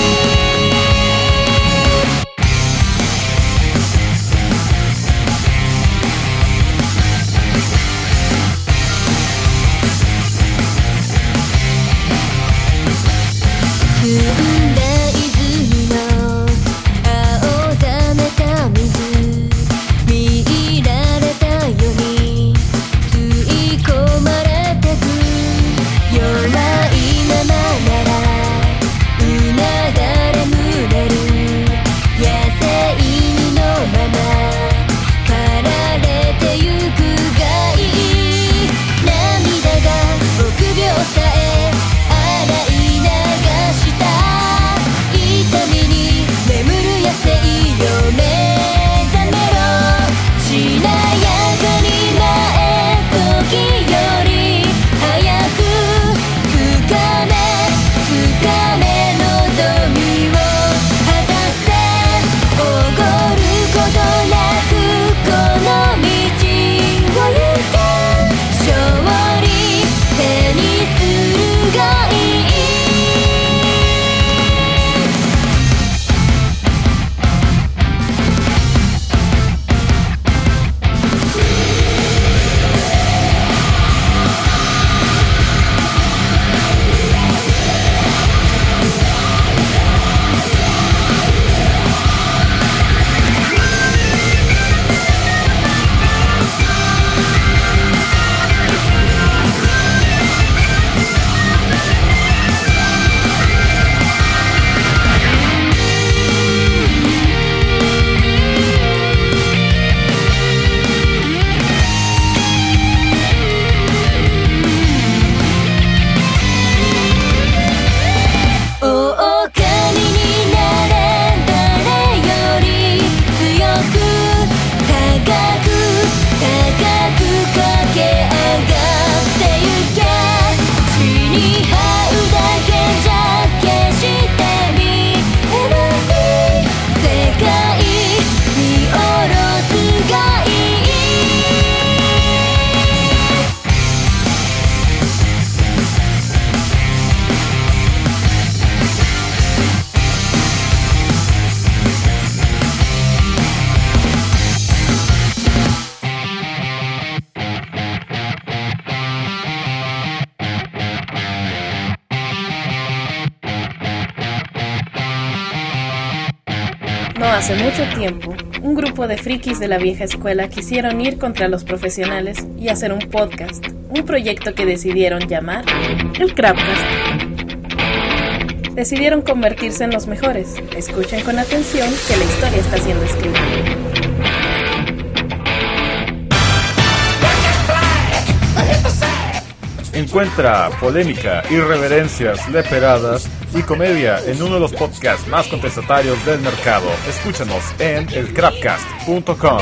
澄んだ泉の青ざめた水見入られたように吸い込まれてく弱いままならうなだれ群れる野生犬のまま駆られてゆくがいい涙が臆病さえ洗い流した痛みに眠る野生よ目覚めろしなやかに前時より早く掴め望みを果たせおごることなくこの道を行け勝利手にするがいい狼になれ誰より強く高く駆け上がってゆけ地に這うだけじゃ決して見えない世界見下ろすがいい No hace mucho tiempo, un grupo de frikis de la vieja escuela quisieron ir contra los profesionales y hacer un podcast, un proyecto que decidieron llamar el Crapcast. Decidieron convertirse en los mejores. Escuchen con atención que la historia está siendo escrita. Encuentra polémica, irreverencias, leperadas y comedia en uno de los podcasts más contestatarios del mercado. Escúchanos en elcrapcast.com.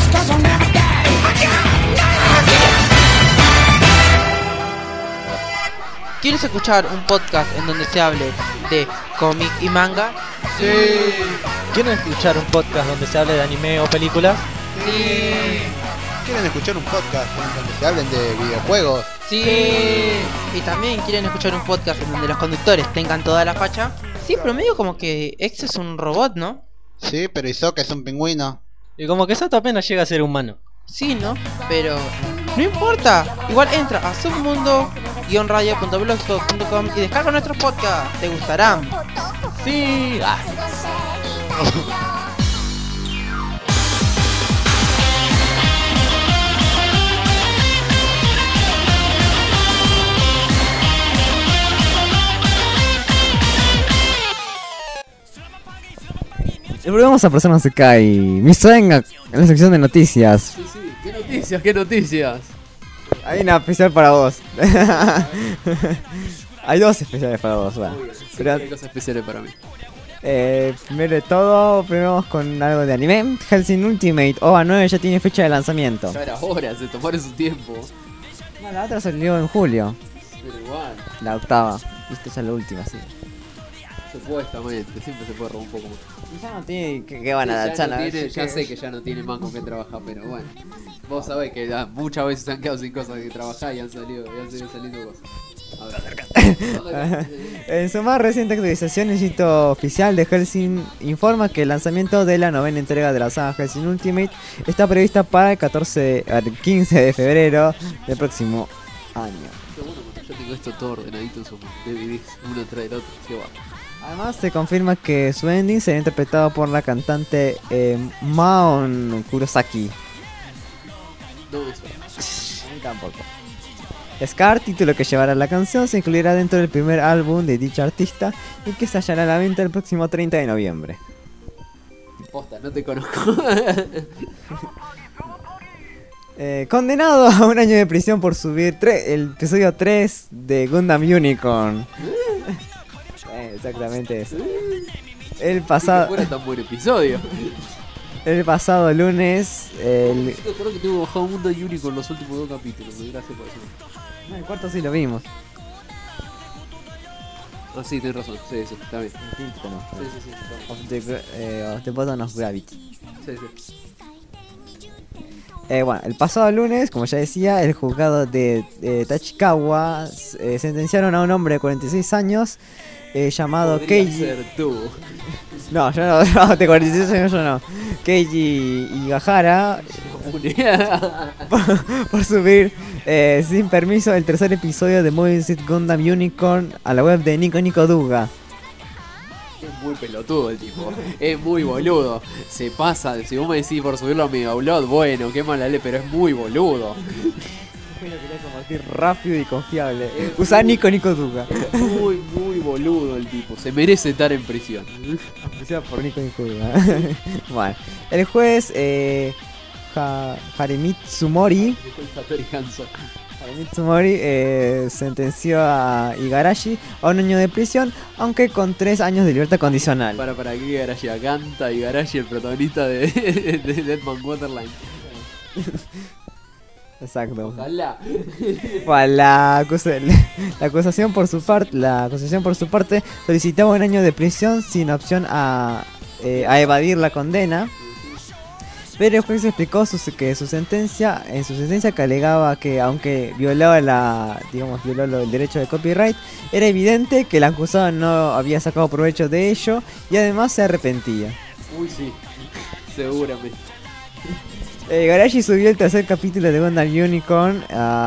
¿Quieres escuchar un podcast en donde se hable de cómic y manga? Sí. ¿Quieren escuchar un podcast donde se hable de anime o películas? Sí. ¿Quieren escuchar un podcast en donde se hablen de videojuegos? Sí. ¿Y también quieren escuchar un podcast en donde los conductores tengan toda la facha? Sí, pero medio como que X es un robot, ¿no? Sí, pero Hisoka es un pingüino. Y como que Sato apenas llega a ser humano. Sí, ¿no? Pero no importa. Igual entra a submundo-radio.blogspot.com y descarga nuestros podcasts. Te gustarán. Sí. Volvemos a Persona Sekai. Misoenga en la sección de noticias. Sí, ¿qué noticias? ¿Qué noticias? Hay una especial para vos. Hay dos especiales para vos, bueno. Pero hay cosas especiales para mí. Primero de todo, primero con algo de anime. Hellsing Ultimate OVA 9 ya tiene fecha de lanzamiento. Ya era hora, se tomaron su tiempo. No, la otra salió en julio. Pero igual. La octava. Esta ya es la última, sí. Supuestamente, siempre se puede robar un poco más. Ya no tiene que van a dar ya sé que ya no tiene más con qué trabajar, pero bueno. Vos sabés que muchas veces se han quedado sin cosas que trabajar y han salido saliendo cosas. En su más reciente actualización, el sitio oficial de Hellsing informa que el lanzamiento de la novena entrega de la saga Hellsing Ultimate está prevista para el 15 de febrero del próximo año. Qué bueno, cuando yo tengo esto todo ordenadito en sus DVDs, uno tras el otro, qué va. Además se confirma que su ending será interpretado por la cantante Maon Kurosaki. No me suena. A mí tampoco. Scar, título que llevará la canción, se incluirá dentro del primer álbum de dicha artista y que se hallará a la venta el próximo 30 de noviembre. Posta, no te conozco. Condenado a un año de prisión por subir el episodio 3 de Gundam Unicorn. Exactamente eso. El pasado... No fuera tan buen episodio. El pasado lunes... Yo creo que tengo bajado un mundo de Unicorn los últimos 2 capítulos. Gracias por eso. No, el cuarto sí lo vimos. Ah, sí, tenés razón. Sí, está bien. Of the Bottom of Gravity. Sí. Bueno, el pasado lunes, como ya decía, el juzgado de Tachikawa sentenciaron a un hombre de 46 años llamado Keiji. Ser tú. No, yo no, de 46 años yo no. Keiji Higahara por subir sin permiso el tercer episodio de Moving Suit Gundam Unicorn a la web de Nico Nico Duga. Es muy pelotudo el tipo, es muy boludo. Se pasa, si vos me decís por subirlo a Megaupload, bueno, qué mala ley, pero es muy boludo. Lo quería compartir rápido y confiable. Usa Nico Nico Duga. Muy boludo el tipo, se merece estar en prisión. Apreciado por Nico Nico Duga. Bueno, el juez Haremitsu Mori sentenció a Igarashi a un año de prisión, aunque con 3 años de libertad condicional. Para que Igarashi canta, Igarashi el protagonista de Deadman Waterline. Exacto. Ojalá. Bueno, la acusación por su parte solicitaba un año de prisión sin opción a evadir la condena. Pero el juez explicó que en su sentencia que alegaba que aunque violó el derecho de copyright, era evidente que el acusado no había sacado provecho de ello y además se arrepentía. Uy, sí, seguramente. Garashi subió el tercer capítulo de Gundam Unicorn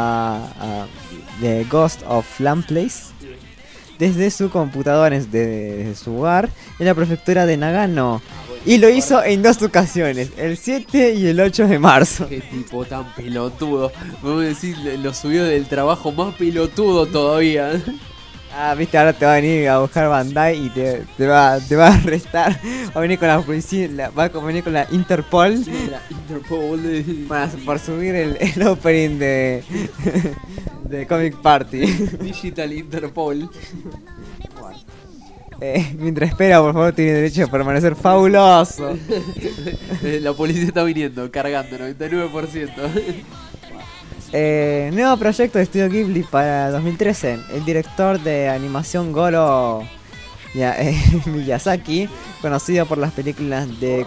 de Ghost of Lamplace desde su computadora, desde su hogar en la prefectura de Nagano. Y lo hizo en 2 ocasiones, el 7 y el 8 de marzo. Qué tipo tan pelotudo. Vamos a decir, lo subió del trabajo más pelotudo todavía. Ah, viste, ahora te va a venir a buscar Bandai y te va a arrestar. Va a venir con la policía, va a venir con la Interpol. La Interpol por subir el opening de Comic Party. Digital Interpol. Mientras espera, por favor, tiene derecho a permanecer fabuloso. La policía está viniendo, cargando 99%. Nuevo proyecto de Estudio Ghibli para 2013. El director de animación Goro Miyazaki, conocido por las películas de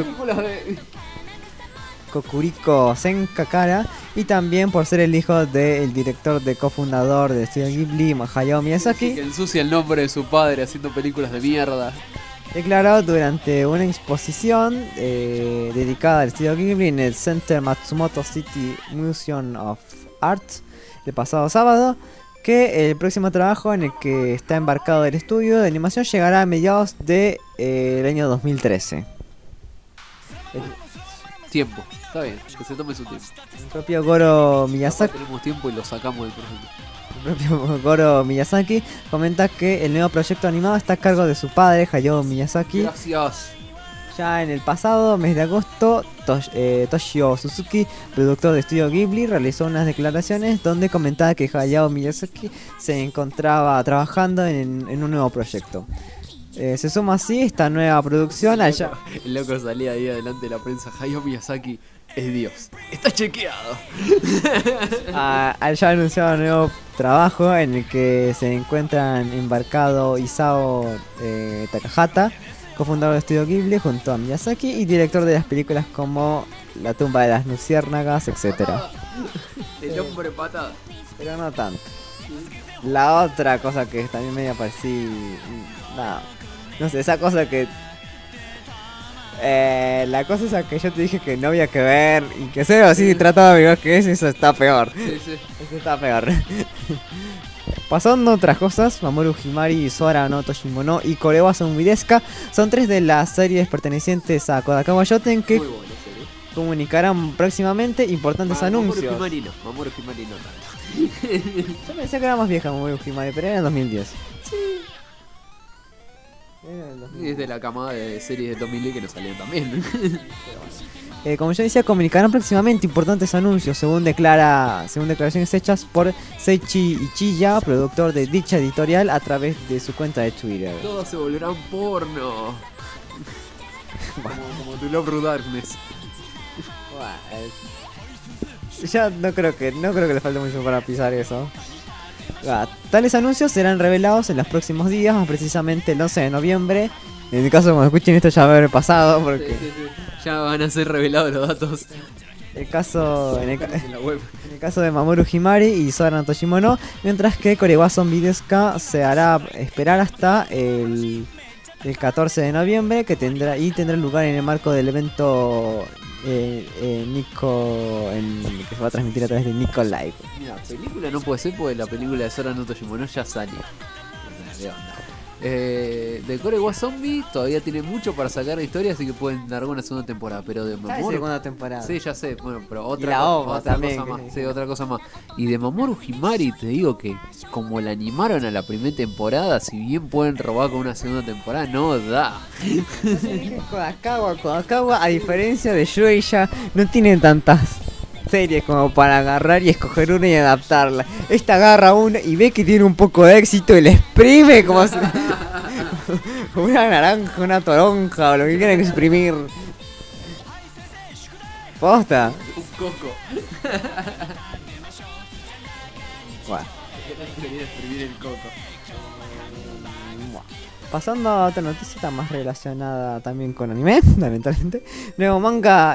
Kokuriko Senkakara y también por ser el hijo del director de cofundador de Estudio Ghibli, Hayao Miyazaki, que ensucia el nombre de su padre haciendo películas de mierda. Declaró durante una exposición dedicada al Estudio Ghibli en el Center Matsumoto City Museum of Art el pasado sábado que el próximo trabajo en el que está embarcado el estudio de animación llegará a mediados del año 2013. Tiempo, está bien, que se tome su tiempo. El propio Goro Miyazaki. Tenemos tiempo y lo sacamos del proyecto. El propio Goro Miyazaki comenta que el nuevo proyecto animado está a cargo de su padre, Hayao Miyazaki. Gracias. Ya en el pasado mes de agosto, Toshio Suzuki, productor de Estudio Ghibli, realizó unas declaraciones donde comentaba que Hayao Miyazaki se encontraba trabajando en un nuevo proyecto. Se suma así esta nueva producción al ya... El loco salía ahí adelante de la prensa. Hayao Miyazaki es Dios. Está chequeado. Al ya anunciado nuevo trabajo en el que se encuentran embarcado Isao Takahata, cofundador de Estudio Ghibli, junto a Miyazaki y director de las películas como La tumba de las luciérnagas, etc. El hombre patada. Pero no tanto. La otra cosa que también me parecí... No sé, esa cosa que... la cosa esa que yo te dije que no había que ver y que sea así tratado de ver que es, eso está peor. Sí. Eso está peor. Pasando a otras cosas, Mamoru Himari, Sora no Toshimono y Korewa Zombidesca son 3 de las series pertenecientes a Kodakawa Shoten que comunicarán próximamente importantes anuncios. Mamoru Himari no tanto. Yo pensé que era más vieja Mamoru Himari, pero era en 2010. Sí. Es de la camada de series de 2000 que no salían también. Como yo decía, comunicarán próximamente importantes anuncios, según declaraciones hechas por Seiichi Ichiya, productor de dicha editorial, a través de su cuenta de Twitter. Todos se volverán porno. como tu Love Ru Darkness. Ya no creo que le falte mucho para pisar eso. Tales anuncios serán revelados en los próximos días, más precisamente el 11 de noviembre. En el caso cuando escuchen esto ya va a haber pasado porque sí. Ya van a ser revelados los datos. En el caso de Mamoru Himari y Sora no Toshimono, mientras que Korewa Zombidesca se hará esperar hasta el 14 de noviembre que tendrá lugar en el marco del evento Nico que se va a transmitir a través de Nico Live. Mira, película no puede ser porque la película de Sora no Toshimono ya salió. ¿Qué onda? De Korewa Zombie todavía tiene mucho para sacar de historia, así que pueden dar una segunda temporada. Pero de Mamoru, segunda temporada. Sí, ya sé, bueno, pero otra también, cosa más. Sí, otra cosa más. Y de Mamoru Himari te digo que como la animaron a la primera temporada, si bien pueden robar con una segunda temporada, no da. Kodakawa, a diferencia de Shueisha, no tiene tantas series como para agarrar y escoger una y adaptarla. Esta agarra una y ve que tiene un poco de éxito y la exprime como una naranja, una toronja o lo que quieran exprimir. Posta. Un coco. Bueno. Exprimir el coco. Pasando a otra noticia, está más relacionada también con anime, lamentablemente. Nuevo manga,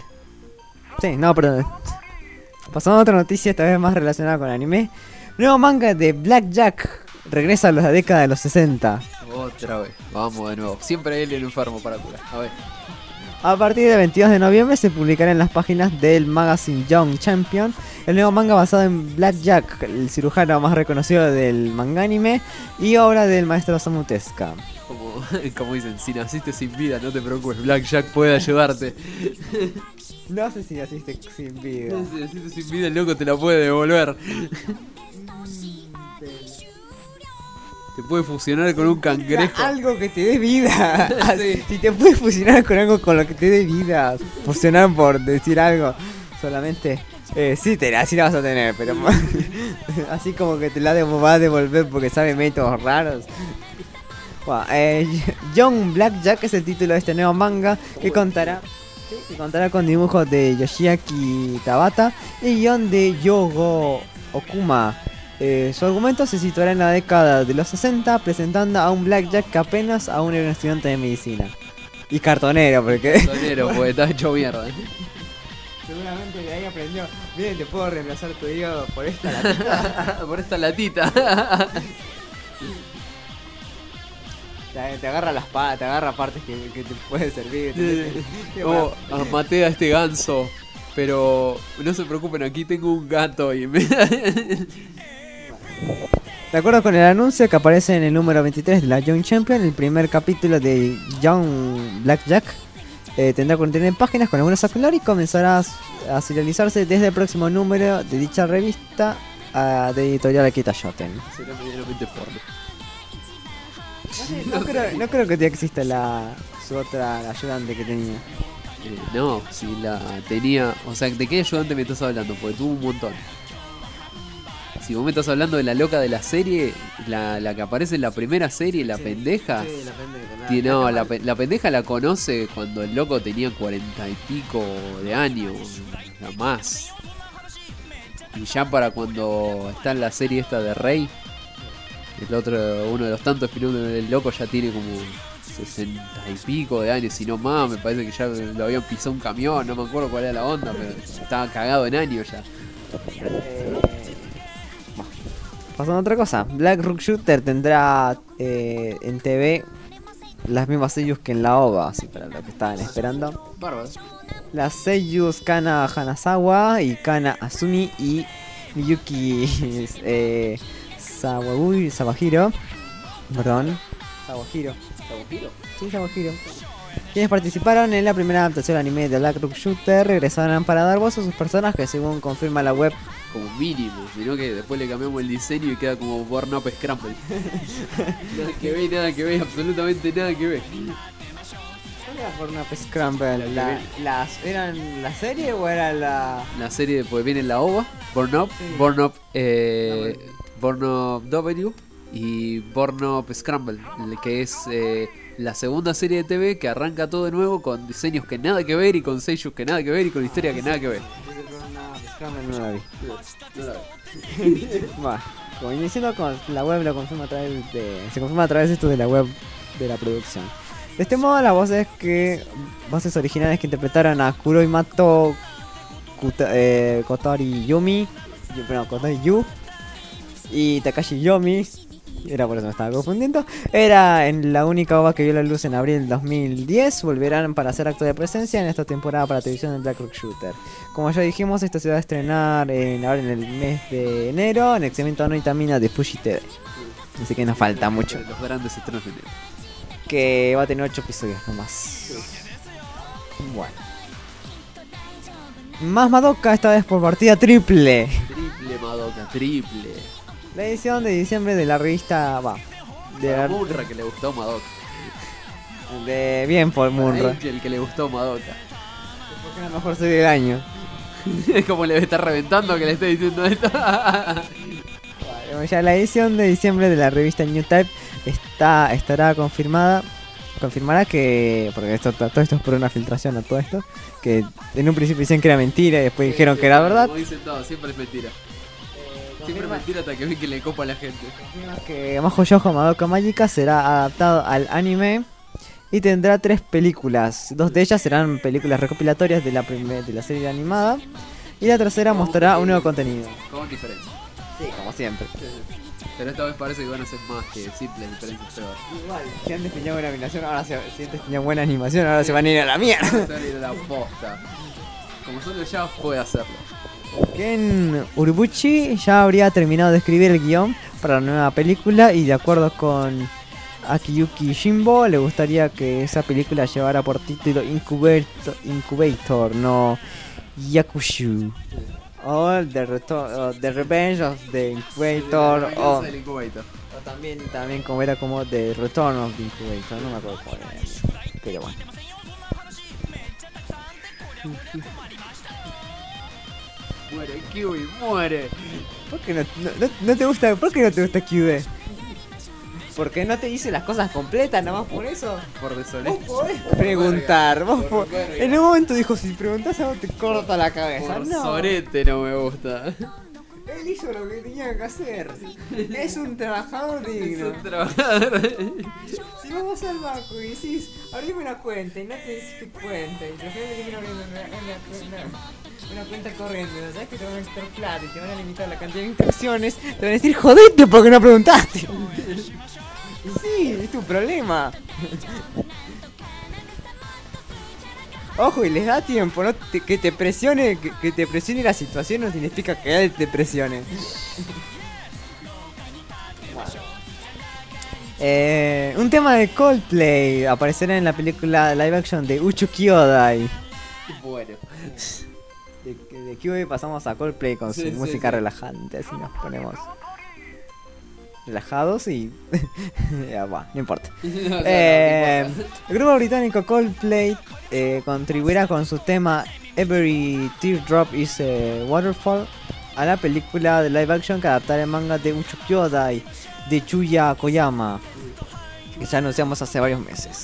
Pasando a otra noticia, esta vez más relacionada con anime. Nuevo manga de Blackjack regresa a la década de los 60. Otra vez, vamos de nuevo. Siempre hay el enfermo para curar. A ver. A partir del 22 de noviembre se publicará en las páginas del magazine Young Champion el nuevo manga basado en Blackjack, el cirujano más reconocido del manga anime y obra del maestro Osamu Tezuka. Como dicen, si naciste sin vida, no te preocupes, Blackjack puede ayudarte. No sé si naciste sin vida. No, si naciste sin vida, el loco te la puede devolver. Te puede fusionar con un cangrejo. Algo que te dé vida. Sí. Si te puedes fusionar con algo con lo que te dé vida. Fusionar por decir algo. Solamente. Sí la vas a tener, pero así como que te la va a devolver porque sabe métodos raros. Bueno, Young Blackjack es el título de este nuevo manga que contará con dibujos de Yoshiaki Tabata y guión de Yogo Okuma. Su argumento se situará en la década de los 60 presentando a un Blackjack que apenas aún era un estudiante de medicina. Y cartonero, porque está hecho mierda. Seguramente de ahí aprendió. Bien, te puedo reemplazar tu hígado por esta latita. Por esta latita. Te agarra las patas, te agarra partes que te pueden servir. Maté a este ganso. Pero no se preocupen, aquí tengo un gato y me... De acuerdo con el anuncio que aparece en el número 23 de la Young Champion, el primer capítulo de Young Blackjack tendrá 49 páginas con algunos color y comenzará a serializarse desde el próximo número de dicha revista de editorial Akita Shoten. Será medianamente porno. No creo que ya exista su otra ayudante que tenía. No, si la tenía... O sea, ¿de qué ayudante me estás hablando? Porque tuvo un montón. Si vos me estás hablando de la loca de la serie, la que aparece en la primera serie, la pendeja. Sí, la pendeja. No, la pendeja la conoce cuando el loco tenía 40 y pico de años, o más. Y ya para cuando está en la serie esta de Rey, el otro, uno de los tantos pilotos del loco ya tiene como 60 y pico de años, si no más, me parece que ya lo habían pisado un camión, no me acuerdo cuál era la onda, pero estaba cagado en años ya. Pasando a otra cosa, Black Rock Shooter tendrá en TV las mismas seiyus que en la OVA, así para lo que estaban esperando. Bárbaro. Las seiyus Kana Hanazawa y Kana Asumi y Miyuki Sawahiro. Perdón. Sawahiro. Sí, Sawahiro. Quienes participaron en la primera adaptación del anime de Black Rock Shooter regresarán para dar voz a sus personajes, según confirma la web. Como mínimo, sino que después le cambiamos el diseño y queda como Burn Up Scramble. Nada que ver, absolutamente nada que ver. ¿Cuál era Burn Up Scramble? ¿Eran la serie o era la...? La serie, pues viene la OVA, Burn Up, sí. Burn Up W y Burn Up Scramble, que es la segunda serie de TV que arranca todo de nuevo con diseños que nada que ver y con seiyus que nada que ver y con historia que nada que ver. No la vi. Bueno, como iniciando con la web lo confirma a través se confirma a través de esto de la web de la producción. De este modo las voces originales que interpretaron a Kuroi Mato, Kotori Yumi, Kotori Yu y Takashi Yomi, era por eso me estaba confundiendo, era en la única OVA que vio la luz en abril del 2010. Volverán para hacer acto de presencia en esta temporada para televisión del Black Rock Shooter. Como ya dijimos, esto se va a estrenar ahora en el mes de enero en el segmento No Itamina de Fuji TV. Así que nos falta mucho. Los grandes estrenos de enero. Que va a tener 8 episodios nomás. Bueno. Más Madoka, esta vez por partida triple. Triple Madoka, triple. La edición de diciembre de la revista de la Munra que le gustó Madoka. Bien por Munra. El que le gustó Madoka. Porque es la mejor serie del año. Es como le está reventando que le esté diciendo esto. Bueno, ya la edición de diciembre de la revista New Type estará confirmará que, porque todo esto es por una filtración a todo esto, que en un principio decían que era mentira y después dijeron que era verdad. Como dicen todos, siempre es mentira. Siempre es mentira hasta que ven que le copa a la gente. Que Mahou Shoujo Madoka Magica será adaptado al anime y tendrá 3 películas. 2 de ellas serán películas recopilatorias de la serie animada y la tercera mostrará un nuevo contenido. Con diferencia. Sí, como siempre. Pero esta vez parece que van a ser más que simples diferencias, pero... Igual, si antes tenían buena animación, si antes tenían buena animación, ahora se van a ir a la mierda. Se van a ir a la posta. Como solo ya puede hacerlo. Ken Urobuchi ya habría terminado de escribir el guión para la nueva película y de acuerdo con Akiyuki Shimbo le gustaría que esa película llevara por título Incubator, no Yakushu, o The Revenge of the Incubator, o también como era como The Return of the Incubator, no me acuerdo cuál era, pero bueno. Muere, Kiwi, muere. ¿Por qué no te gusta? ¿Por qué no te gusta QB? Porque no te dice las cosas completas, nada más por eso. Por deshonesto. Vos podés preguntar. En un momento dijo, si preguntás algo te corta la cabeza. Por no. sorete no me gusta. Él hizo lo que tenía que hacer. Es un trabajador digno. Es un trabajador. Si vos vas al banco y decís, abrime una cuenta y no te decís tu cuenta y te terminas abriendo una cuenta corriente, ¿no? ¿Sabes que te van a quitar plata y te van a limitar la cantidad de instrucciones? Te van a decir, jodete porque no preguntaste. Sí, es tu problema. Ojo, y les da tiempo, ¿no? Que te presione, que te presione la situación no significa que él te presione. Un tema de Coldplay aparecerá en la película live action de Uchu Kyodai. Bueno. De QB pasamos a Coldplay con su música relajante, así nos ponemos. relajados y... ya, no importa. No El grupo británico Coldplay contribuirá con su tema Every Teardrop is a Waterfall a la película de live action que adaptará el manga de Uchu Kyodai de Chuya Koyama, que ya anunciamos hace varios meses.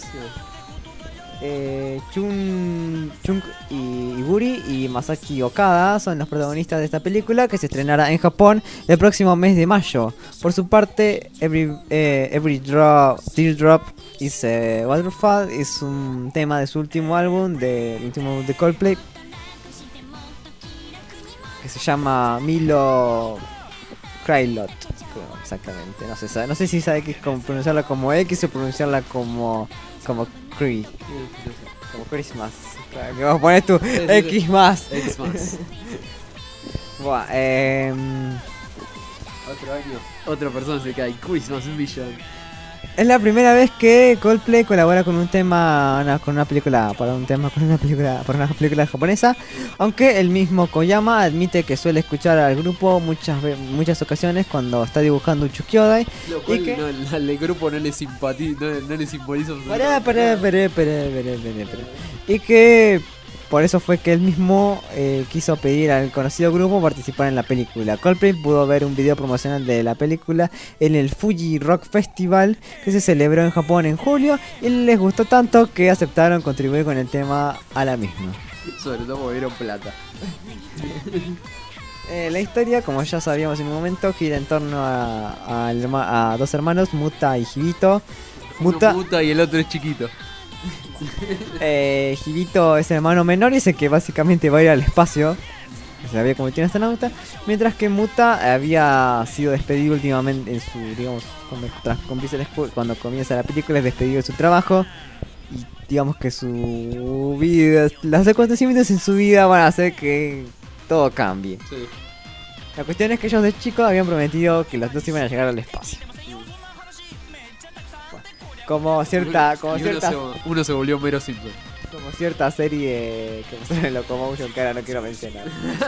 Chung Iguri y Masaki Okada son los protagonistas de esta película, que se estrenará en Japón el próximo mes de mayo. Por su parte, Every Teardrop is a Waterfall es un tema de su último álbum, de Coldplay, que se llama Milo Krylot, exactamente. No sé si sabe que es como pronunciarla como X o pronunciarla como Cree, como Christmas. Que vas a poner tu X más. X más. Buah, Otro año, otra persona se cae. Christmas Vision. es la primera vez que Coldplay colabora con un tema, con una película japonesa, aunque el mismo Koyama admite que suele escuchar al grupo muchas ocasiones cuando está dibujando un Chukyodai. Lo cual Y que al grupo no le simpatiza, no le simboliza. Pará. Y que por eso fue que él mismo quiso pedir al conocido grupo participar en la película. Coldplay pudo ver un video promocional de la película en el Fuji Rock Festival, que se celebró en Japón en julio, y les gustó tanto que aceptaron contribuir con el tema a la misma. Sobre todo porque dieron plata. La historia, como ya sabíamos en un momento, gira en torno a dos hermanos, Muta y Hibito. Muta y el otro es chiquito. Hibito es el hermano menor y es el que básicamente va a ir al espacio, que se había convertido en astronauta, mientras que Muta había sido despedido últimamente en su, digamos, cuando comienza la película, es despedido de su trabajo, y digamos que su vida, los acontecimientos en su vida van a hacer que todo cambie. Sí. La cuestión es que ellos de chicos habían prometido que los dos iban a llegar al espacio. Como cierta uno se volvió Mero Simpson. Como cierta serie que pasó en Locomotion, que ahora no quiero mencionar.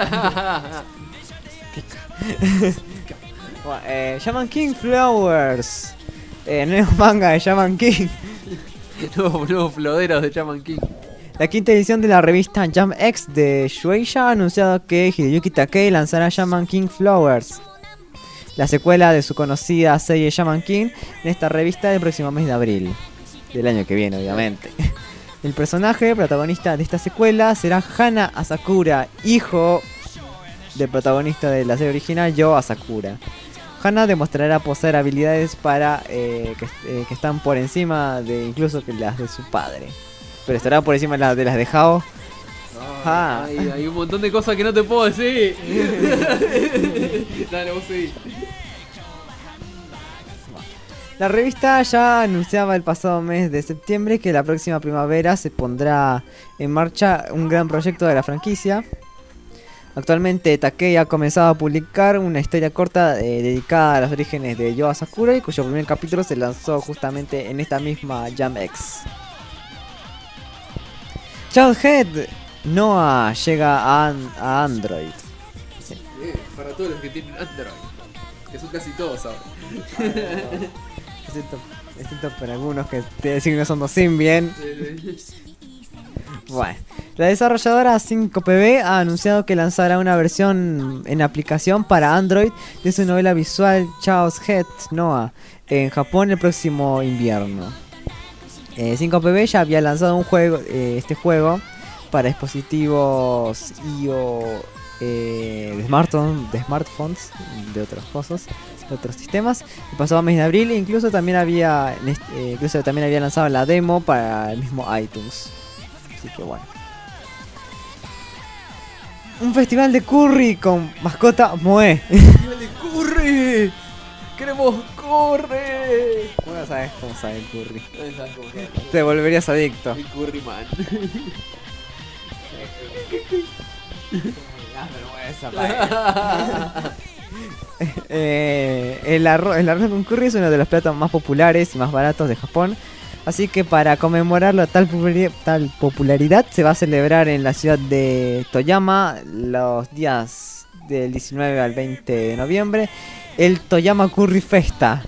Bueno, Shaman King Flowers, nuevo manga de Shaman King. Nuevos floderos de Shaman King. La quinta edición de la revista Jump X de Shueisha ha anunciado que Hideyuki Takei lanzará Shaman King Flowers, la secuela de su conocida serie Shaman King, en esta revista el próximo mes de abril del año que viene, obviamente. El personaje protagonista de esta secuela será Hana Asakura, hijo del protagonista de la serie original, Yo Asakura. Hana demostrará poseer habilidades que están por encima de incluso que las de su padre, pero estará por encima de las de Hao. Hay un montón de cosas que no te puedo decir. Dale, vos seguí. La revista ya anunciaba el pasado mes de septiembre que la próxima primavera se pondrá en marcha un gran proyecto de la franquicia. Actualmente Takei ha comenzado a publicar una historia corta dedicada a los orígenes de Yo Asakura, y cuyo primer capítulo se lanzó justamente en esta misma Jam X. Childhead Noah llega a Android. Sí, para todos los que tienen Android, que son casi todos ahora. Excepto para algunos que te decir que no son Symbian. Bueno, la desarrolladora 5PB ha anunciado que lanzará una versión en aplicación para Android de su novela visual Childhead Noah en Japón el próximo invierno. 5PB ya había lanzado este juego para dispositivos iOS, de smartphones, de otras cosas, de otros sistemas, el pasado mes de abril. Incluso también había lanzado la demo para el mismo iTunes. Así que bueno. Un festival de curry con mascota Moe. ¡Festival de curry! ¡Queremos curry! Bueno, sabes cómo sabe el curry. ¿Sabes cómo sabe? Te volverías adicto. El curry man. El arroz con curry es uno de los platos más populares y más baratos de Japón. Así que para conmemorarlo tal popularidad se va a celebrar en la ciudad de Toyama los días del 19 al 20 de noviembre, el Toyama Curry Festa.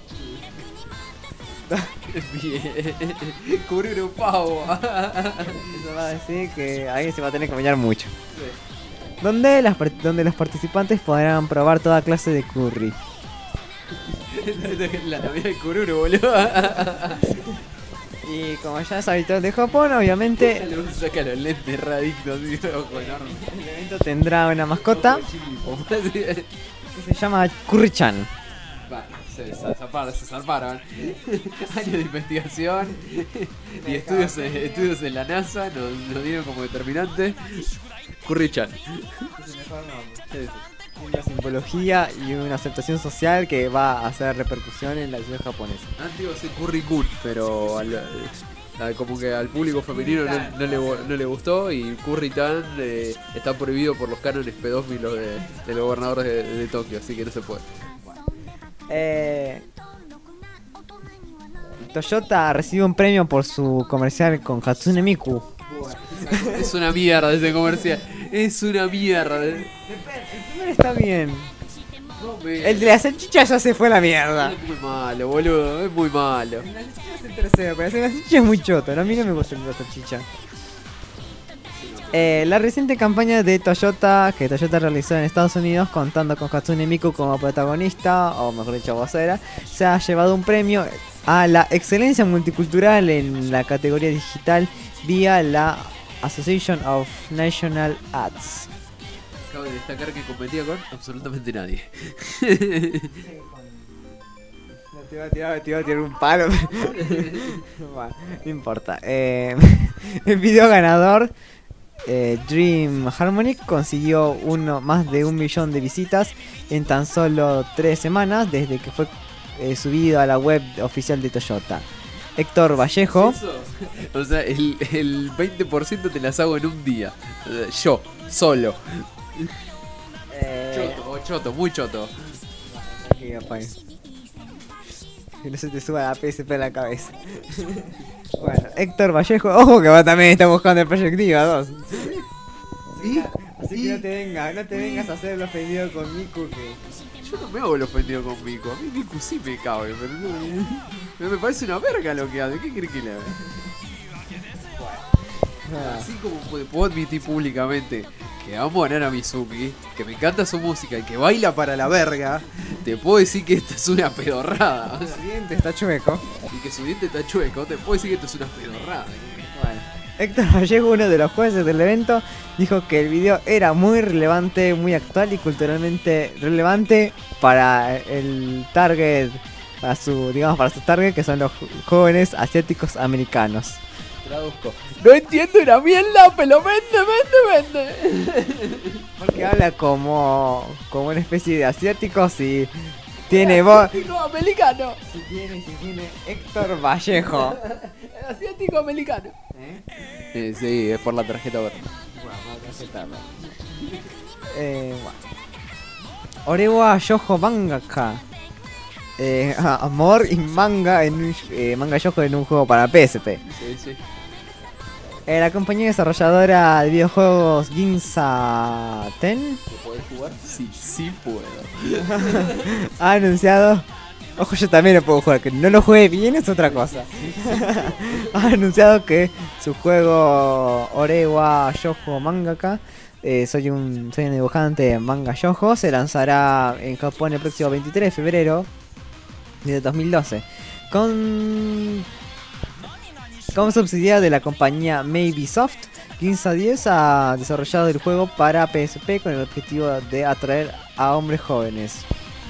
Bien. Cubrir un pavo. Eso va a decir que alguien se va a tener que bañar mucho. Donde los participantes podrán probar toda clase de curry. La Navidad de Kururu, boludo. Y como ya es habitual de Japón, obviamente Saca los lentes radictos, ojo enorme. el evento tendrá una mascota que se llama Curry-chan. Se zarparon. Años de investigación y estudios en la NASA nos dieron como determinante Curry-chan. Es el mejor nombre. Una simbología y una aceptación social que va a hacer repercusión en la ciudad japonesa. Antes iba a ser Curry-kun, pero como que al público femenino no le gustó, y Curry-tan está prohibido por los cánones pedófilos de los gobernadores de Tokio, así que no se puede. Toyota recibe un premio por su comercial con Hatsune Miku. Es una mierda ese comercial. Es una mierda. El primero está bien. El de la salchicha ya se fue a la mierda. Es muy malo, boludo. Es muy malo. La salchicha es el tercero, pero la salchicha es muy choto. A mí no me gusta la salchicha. La reciente campaña de Toyota, que Toyota realizó en Estados Unidos, contando con Hatsune Miku como protagonista, o mejor dicho vocera, se ha llevado un premio a la excelencia multicultural en la categoría digital vía la Association of National Arts. Cabe destacar que competía con absolutamente nadie. Te iba a tirar un palo. Bueno, no importa. El video ganador, Dream Harmonic, consiguió más de 1 millón de visitas en tan solo 3 semanas desde que fue subido a la web oficial de Toyota. Héctor Vallejo. O sea, el 20% te las hago en un día. Yo, solo. Choto, muy choto. Que no se te suba la PSP a la cabeza. Bueno, Héctor Vallejo, ojo que vos también estás buscando el Perspectiva 2. ¿Sí? Así que no te vengas a hacer el ofendido con Miku, que yo no me hago el ofendido con Miku. A mí Miku sí me cabe, pero me parece una verga lo que hace. ¿Qué crees que le haga? Así como puedo admitir públicamente que amo a Nana Mizuki, que me encanta su música y que baila para la verga, te puedo decir que esta es una pedorrada. Su diente está chueco. Y que su diente está chueco, te puedo decir que esto es una pedorrada. Bueno, Héctor Vallejo, uno de los jueces del evento, dijo que el video era muy relevante, muy actual y culturalmente relevante para el target, para su target, que son los jóvenes asiáticos americanos. Traduzco. No entiendo una mierda, pero vende. Porque habla como una especie de asiáticos y tiene voz. Asiático americano. Si tiene Héctor Vallejo. Asiático americano. Sí, es por la tarjeta verde. Orewa Yojo Mangaka. Amor y manga manga yojo en un juego para PSP. Sí. La compañía desarrolladora de videojuegos Ginza Ten. ¿Puedes jugar? Sí puedo. Ha anunciado. Ojo, yo también lo puedo jugar, que no lo juegue bien es otra cosa. Ha anunciado que su juego Orewa Yojo Mangaka, soy un dibujante de manga yojo, se lanzará en Japón el próximo 23 de febrero de 2012 con subsidiaria de la compañía Maybe Soft. Ginza 10 ha desarrollado el juego para PSP con el objetivo de atraer a hombres jóvenes.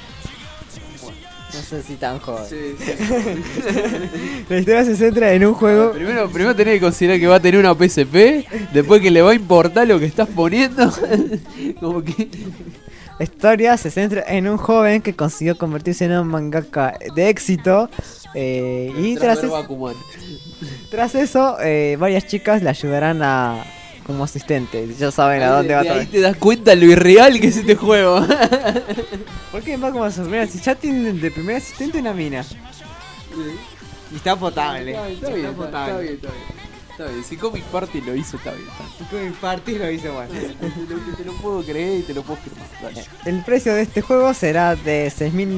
No sé si tan joven. Sí. La historia se centra en un juego. Primero tenés que considerar que va a tener una PSP, después que le va a importar lo que estás poniendo. Como que la historia se centra en un joven que consiguió convertirse en un mangaka de éxito. Y tras eso, varias chicas le ayudarán como asistente. Ya saben a dónde va a ahí te das cuenta lo irreal que es este juego. ¿Por qué va como sorpresa? Si ya tienen de primer asistente una mina. Y está potable. Está bien. Está bien, si Comic Party lo hizo, está bien. Comic Party lo hizo bueno. Te lo puedo creer y te lo puedo firmar. Dale. El precio de este juego será de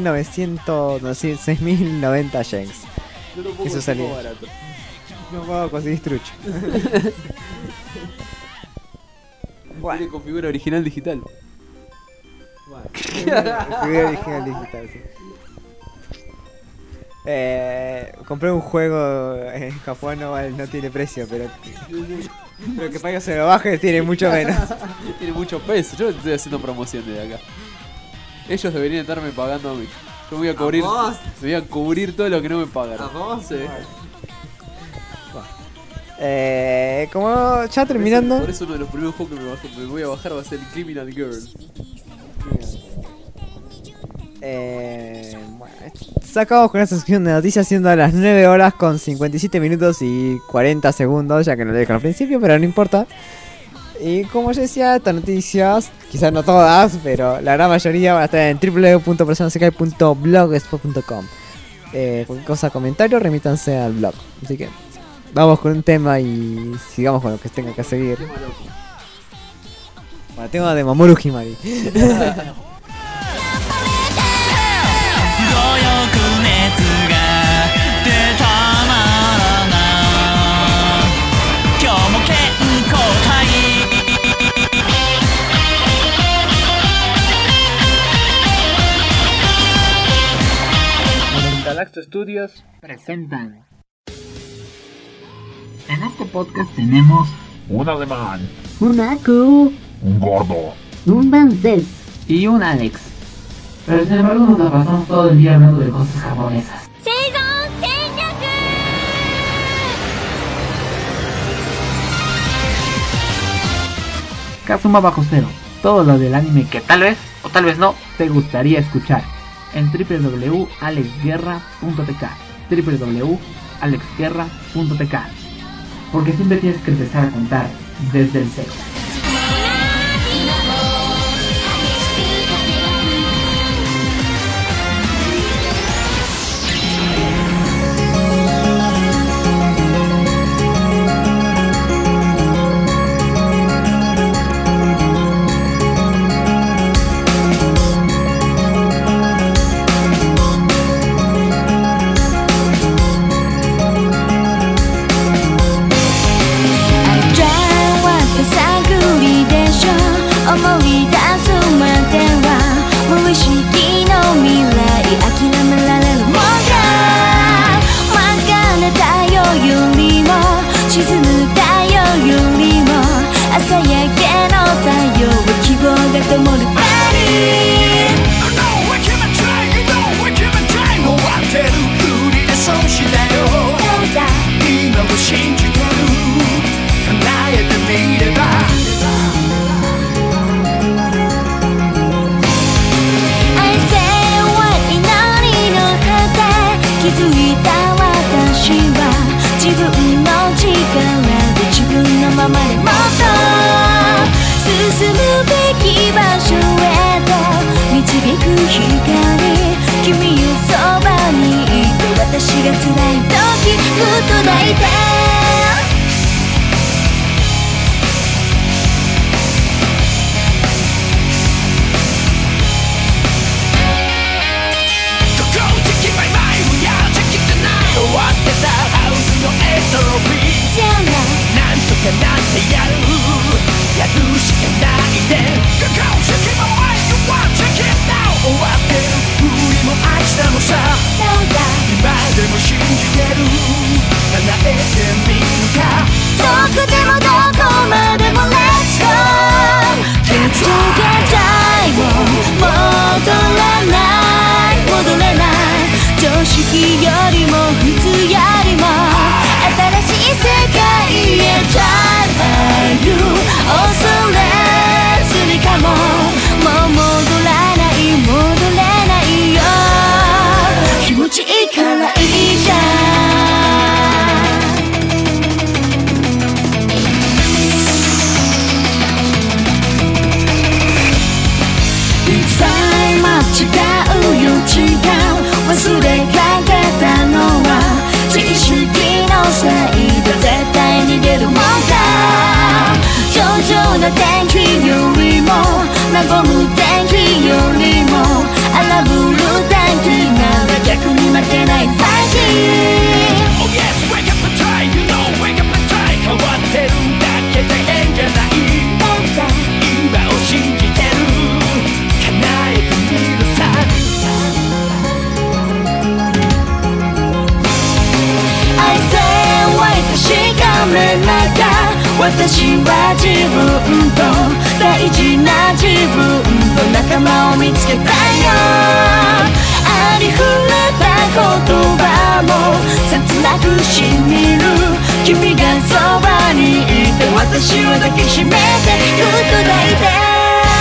6.90 yens. No lo puedo Eso conseguir salía. barato. No puedo conseguir trucho. Viene con figura original digital. Figura original digital, sí. Compré un juego en Japón, no tiene precio, pero que para que se lo baje tiene mucho menos. Tiene mucho peso. Yo estoy haciendo promoción desde acá. Ellos deberían estarme pagando a mí. Yo voy a cubrir, vos? me voy a cubrir todo lo que no me pagaron. ¿A vos? Sí. Como ya terminando. Por eso uno de los primeros juegos que me voy a bajar va a ser el Criminal Girl. Bueno, sacamos con esta sección de noticias siendo a las 9 horas con 57 minutos y 40 segundos, ya que no lo dije al principio, pero no importa. Y como yo decía, estas noticias, quizás no todas, pero la gran mayoría van a estar en www.personasekai.blogspot.com. Cualquier cosa, comentario, remítanse al blog. Así que vamos con un tema y sigamos con lo que tenga que seguir. Bueno, tema de Mamoru Himari. Galaxo Studios presentan. En este podcast tenemos Un alemán, un Aku, un gordo, un Banzés y un Alex. Pero sin embargo nos la pasamos todo el día hablando de cosas japonesas. Kazuma Bajo Cero, todo lo del anime que tal vez, o tal vez no, te gustaría escuchar en www.alexguerra.tk www.alexguerra.tk, porque siempre tienes que empezar a contar desde el cero. 天気よりも和む天気よりも荒ぶる天気なら逆に負けないファイティング Oh yes, wake up and try, you know, wake up and try 変わってるだけでええんじゃない今を信じてる叶えてみるさ愛せ湧いたしかめなが私は自分と大事な自分と仲間を見つけたよありふれた言葉も切なくしみる君がそばにいて私を抱きしめてく砕いて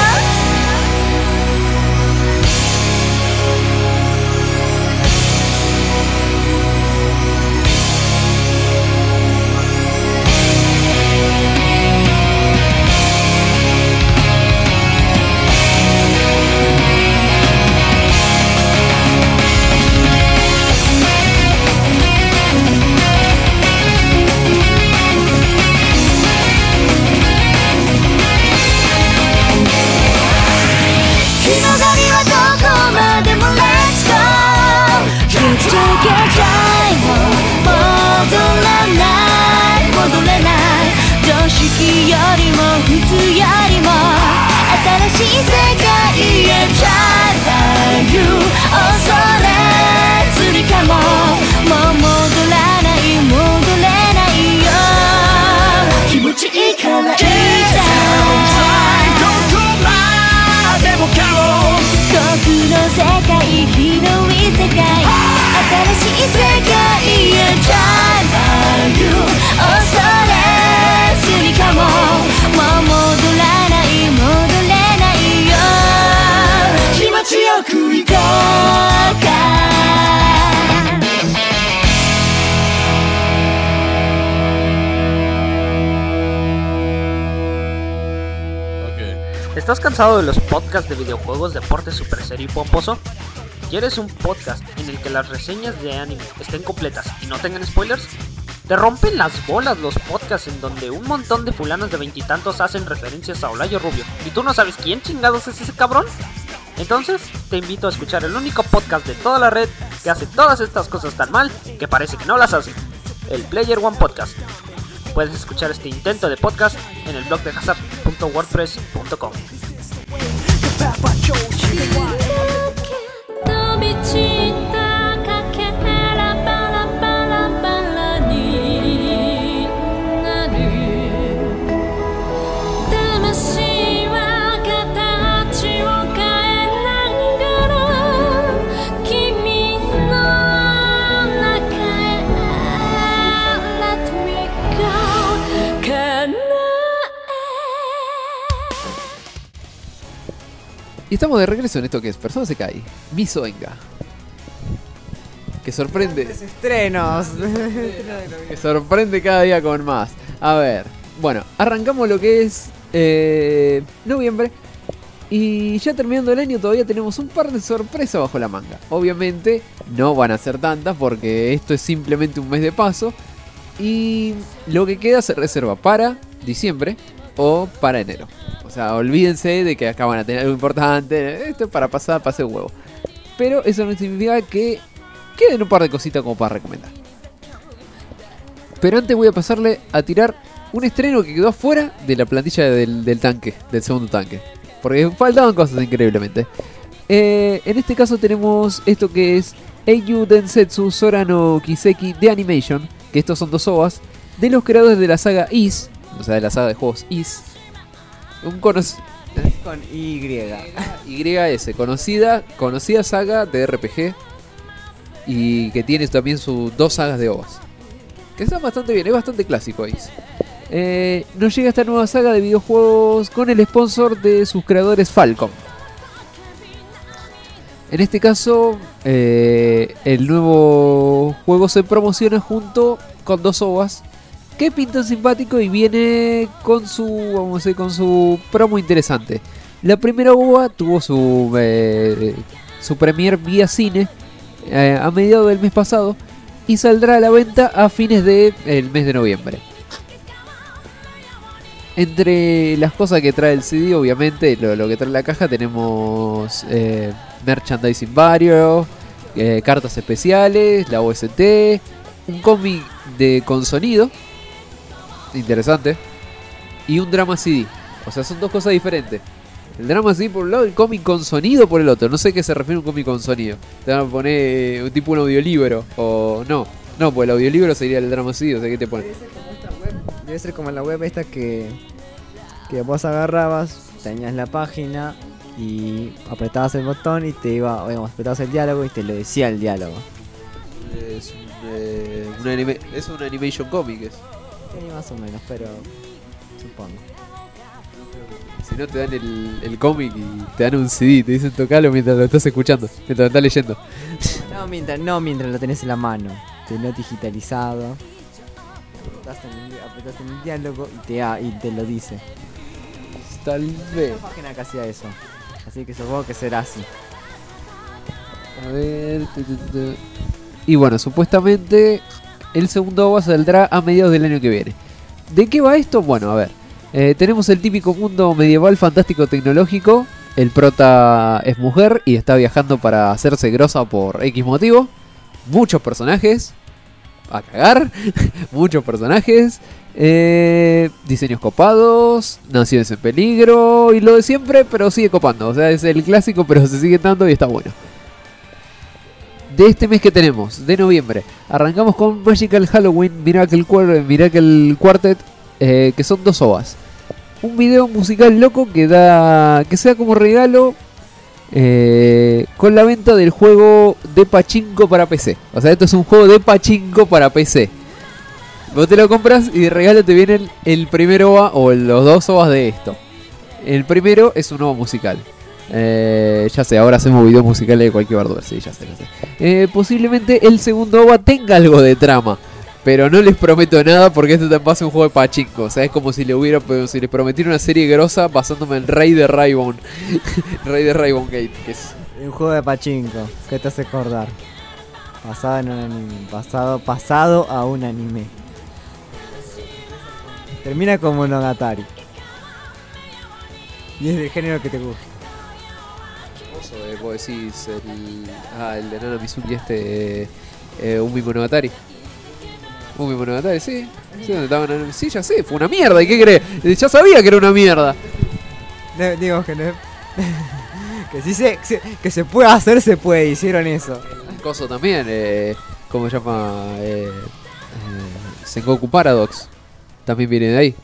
¿Estás cansado de los podcasts de videojuegos, deporte, super serio y pomposo? ¿Quieres un podcast en el que las reseñas de anime estén completas y no tengan spoilers? ¿Te rompen las bolas los podcasts en donde un montón de fulanos de veintitantos hacen referencias a Olayo Rubio y tú no sabes quién chingados es ese cabrón? Entonces te invito a escuchar el único podcast de toda la red que hace todas estas cosas tan mal que parece que no las hace, el Player One Podcast. Puedes escuchar este intento de podcast en el blog de hazard.wordpress.com. Y estamos de regreso en esto que es Persona Sekai Misoenga, que sorprende. Estrenos. Que sorprende cada día con más. A ver, bueno, arrancamos lo que es noviembre. Y ya terminando el año todavía tenemos un par de sorpresas bajo la manga. Obviamente no van a ser tantas porque esto es simplemente un mes de paso. Y lo que queda se reserva para diciembre o para enero. O sea, olvídense de que acá van a tener algo importante. Esto es para pasar, pase un huevo. Pero eso no significa que queden un par de cositas como para recomendar. Pero antes voy a pasarle a tirar un estreno que quedó afuera de la plantilla del tanque, del segundo tanque. Porque faltaban cosas increíblemente. En este caso tenemos esto que es Eiyu Densetsu Sora no Kiseki de Animation. Que estos son 2 OVAs de los creadores de la saga Is. O sea, de la saga de juegos Is. Con YS, conocida saga de RPG. Y que tiene también sus 2 sagas de OVAs. Que están bastante bien, es bastante clásico Is. Nos llega esta nueva saga de videojuegos con el sponsor de sus creadores Falcom. En este caso, el nuevo juego se promociona junto con 2 OVAs que pintan simpático y viene con su promo interesante. La primera OVA tuvo su premier vía cine a mediados del mes pasado y saldrá a la venta a fines del mes de noviembre. Entre las cosas que trae el CD, obviamente, lo que trae la caja, tenemos merchandising varios, cartas especiales, la OST, un cómic con sonido, interesante, y un drama CD. O sea, son dos cosas diferentes. El drama CD por un lado, el cómic con sonido por el otro. No sé a qué se refiere un cómic con sonido. Te van a poner un tipo un audiolibro o no. No, pues el audiolibro sería el drama CD, o sea, ¿qué te pone? Debe ser como en la web esta que vos agarrabas, tenías la página y apretabas el botón y te iba, digamos, apretabas el diálogo y te lo decía el diálogo. Es un animation comic. Sí, más o menos, pero supongo. Si no te dan el cómic y te dan un CD, te dicen tocalo mientras lo estás escuchando, mientras lo estás leyendo. No mientras lo tenés en la mano, tenés digitalizado. Apretás en el diálogo y te lo dice. Tal vez. La página que hacía eso. Así que supongo que será así. A ver. Y bueno, supuestamente el segundo OVA saldrá a mediados del año que viene. ¿De qué va esto? Bueno, a ver. Tenemos el típico mundo medieval fantástico tecnológico. El prota es mujer y está viajando para hacerse grosa por X motivo. Muchos personajes. A cagar. Muchos personajes. Diseños copados. Naciones en peligro. Y lo de siempre, pero sigue copando. O sea, es el clásico, pero se sigue dando y está bueno. De este mes que tenemos, de noviembre, arrancamos con Magical Halloween Miracle Quartet, que son 2 OVAs. Un video musical loco que se da como regalo con la venta del juego de pachinko para PC. O sea, esto es un juego de pachinko para PC. Vos te lo compras y de regalo te vienen el primer OVA o los 2 OVAs de esto. El primero es un OVA musical. Ya sé, ahora hacemos videos musicales de cualquier verdura. Sí, ya sé. Posiblemente el segundo OVA tenga algo de trama, pero no les prometo nada porque esto también pasa un juego de pachinko. O sea, es como si les prometiera una serie grosa basándome en Rey de Raybon. Rey de Raybon Gate, que es un juego de pachinko. ¿Qué te hace acordar? Basado en un anime. Pasado a un anime. Termina como Monogatari. Y es del género que te gusta. Vos decís el de Nana Mizuki Umi Monogatari. Umi Monogatari, sí. Sí, ya sé, fue una mierda. ¿Y qué crees? Ya sabía que era una mierda. Digo que no. Que sí que se puede hacer, se puede. Hicieron eso. Coso también, ¿cómo se llama? Sengoku Paradox. También viene de ahí.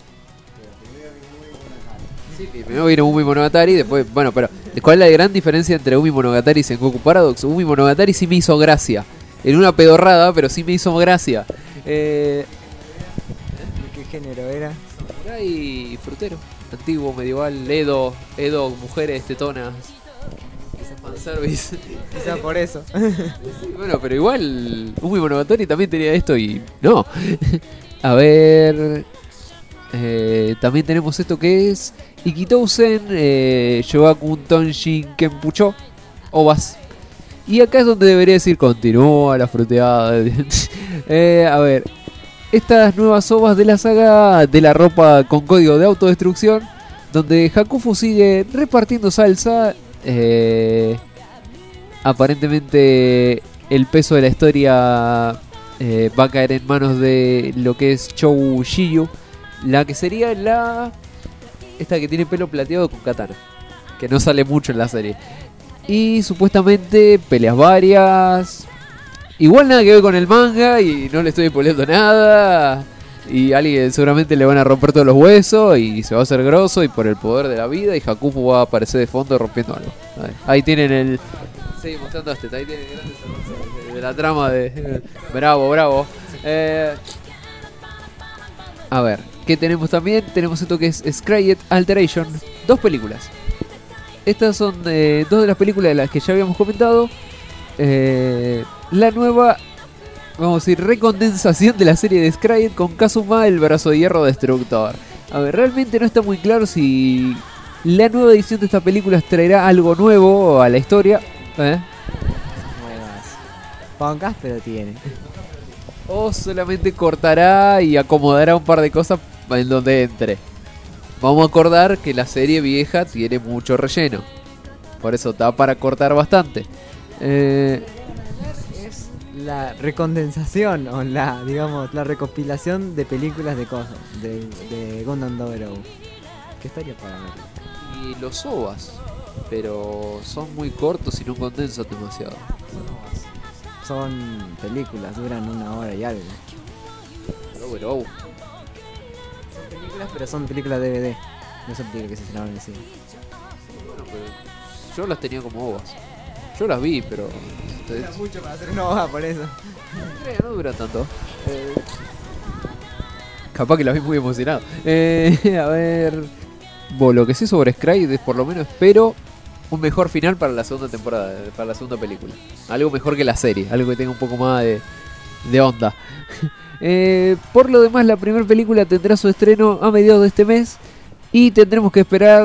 Sí, primero vino Umi Monogatari, después, bueno, pero ¿cuál es la gran diferencia entre Umi Monogatari y Sengoku Paradox? Umi Monogatari sí me hizo gracia. En una pedorrada, pero sí me hizo gracia. ¿De qué género era? Samurai frutero. Antiguo, medieval, Edo, mujeres tetonas. Fanservice. Quizá por eso. Bueno, pero igual Umi Monogatari también tenía esto y no. A ver... también tenemos esto que es Ikitousen Shogakun Tonshin Kenpucho OVAs. Y acá es donde debería decir continúa la fruteada. A ver, estas nuevas OVAs de la saga de la ropa con código de autodestrucción, donde Hakufu sigue repartiendo salsa. Aparentemente el peso de la historia va a caer en manos de lo que es Chou Shiyu, la que sería esta que tiene pelo plateado con katana, que no sale mucho en la serie. Y supuestamente peleas varias. Igual nada que ver con el manga y no le estoy spoileando nada. Y a alguien seguramente le van a romper todos los huesos y se va a hacer grosso y por el poder de la vida. Y Hakufu va a aparecer de fondo rompiendo algo. Ahí tienen el... Sí, mostrando este. Ahí tienen grandes de la trama de... Bravo. A ver, ¿qué tenemos también? Tenemos esto que es Scryed Alteration. 2 películas. Estas son 2 de las películas de las que ya habíamos comentado. La nueva, vamos a decir, recondensación de la serie de Scryed con Kazuma, el brazo de hierro destructor. A ver, realmente no está muy claro si la nueva edición de estas películas traerá algo nuevo a la historia. Nuevas. Pocas, pero tiene. O solamente cortará y acomodará un par de cosas en donde entre. vamos a acordar que la serie vieja tiene mucho relleno. Por eso está para cortar bastante. Es la recondensación o la, digamos, la recopilación de películas de cosas de Gundam Double O. ¿Qué estaría para ver? Y los OVAs, pero son muy cortos y no condensan demasiado. Son películas, duran 1 hora y algo. Double O. Son películas, pero son películas DVD. No son películas que se estrenaron en el cine. Bueno, pero yo las tenía como OVAs. Yo las vi, pero... Dura mucho para hacer una OVA, por eso. No dura tanto. Capaz que las vi muy emocionado. A ver... Bueno, lo que sé sobre Scry es por lo menos espero un mejor final para la segunda temporada, para la segunda película. Algo mejor que la serie, algo que tenga un poco más de onda. Por lo demás, la primera película tendrá su estreno a mediados de este mes y tendremos que esperar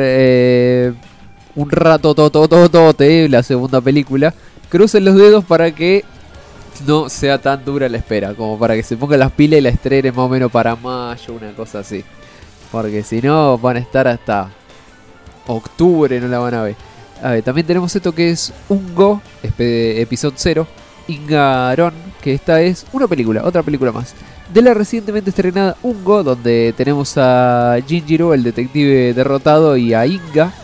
un rato la segunda película. Crucen los dedos para que no sea tan dura la espera, como para que se pongan las pilas y la estrenen más o menos para mayo, una cosa así. Porque si no van a estar hasta octubre, no la van a ver. A ver, también tenemos esto que es Ungo, episodio 0, Ingaron, que esta es una película, otra película más. De la recientemente estrenada Ungo, donde tenemos a Jinjiro, el detective derrotado, y a Inga,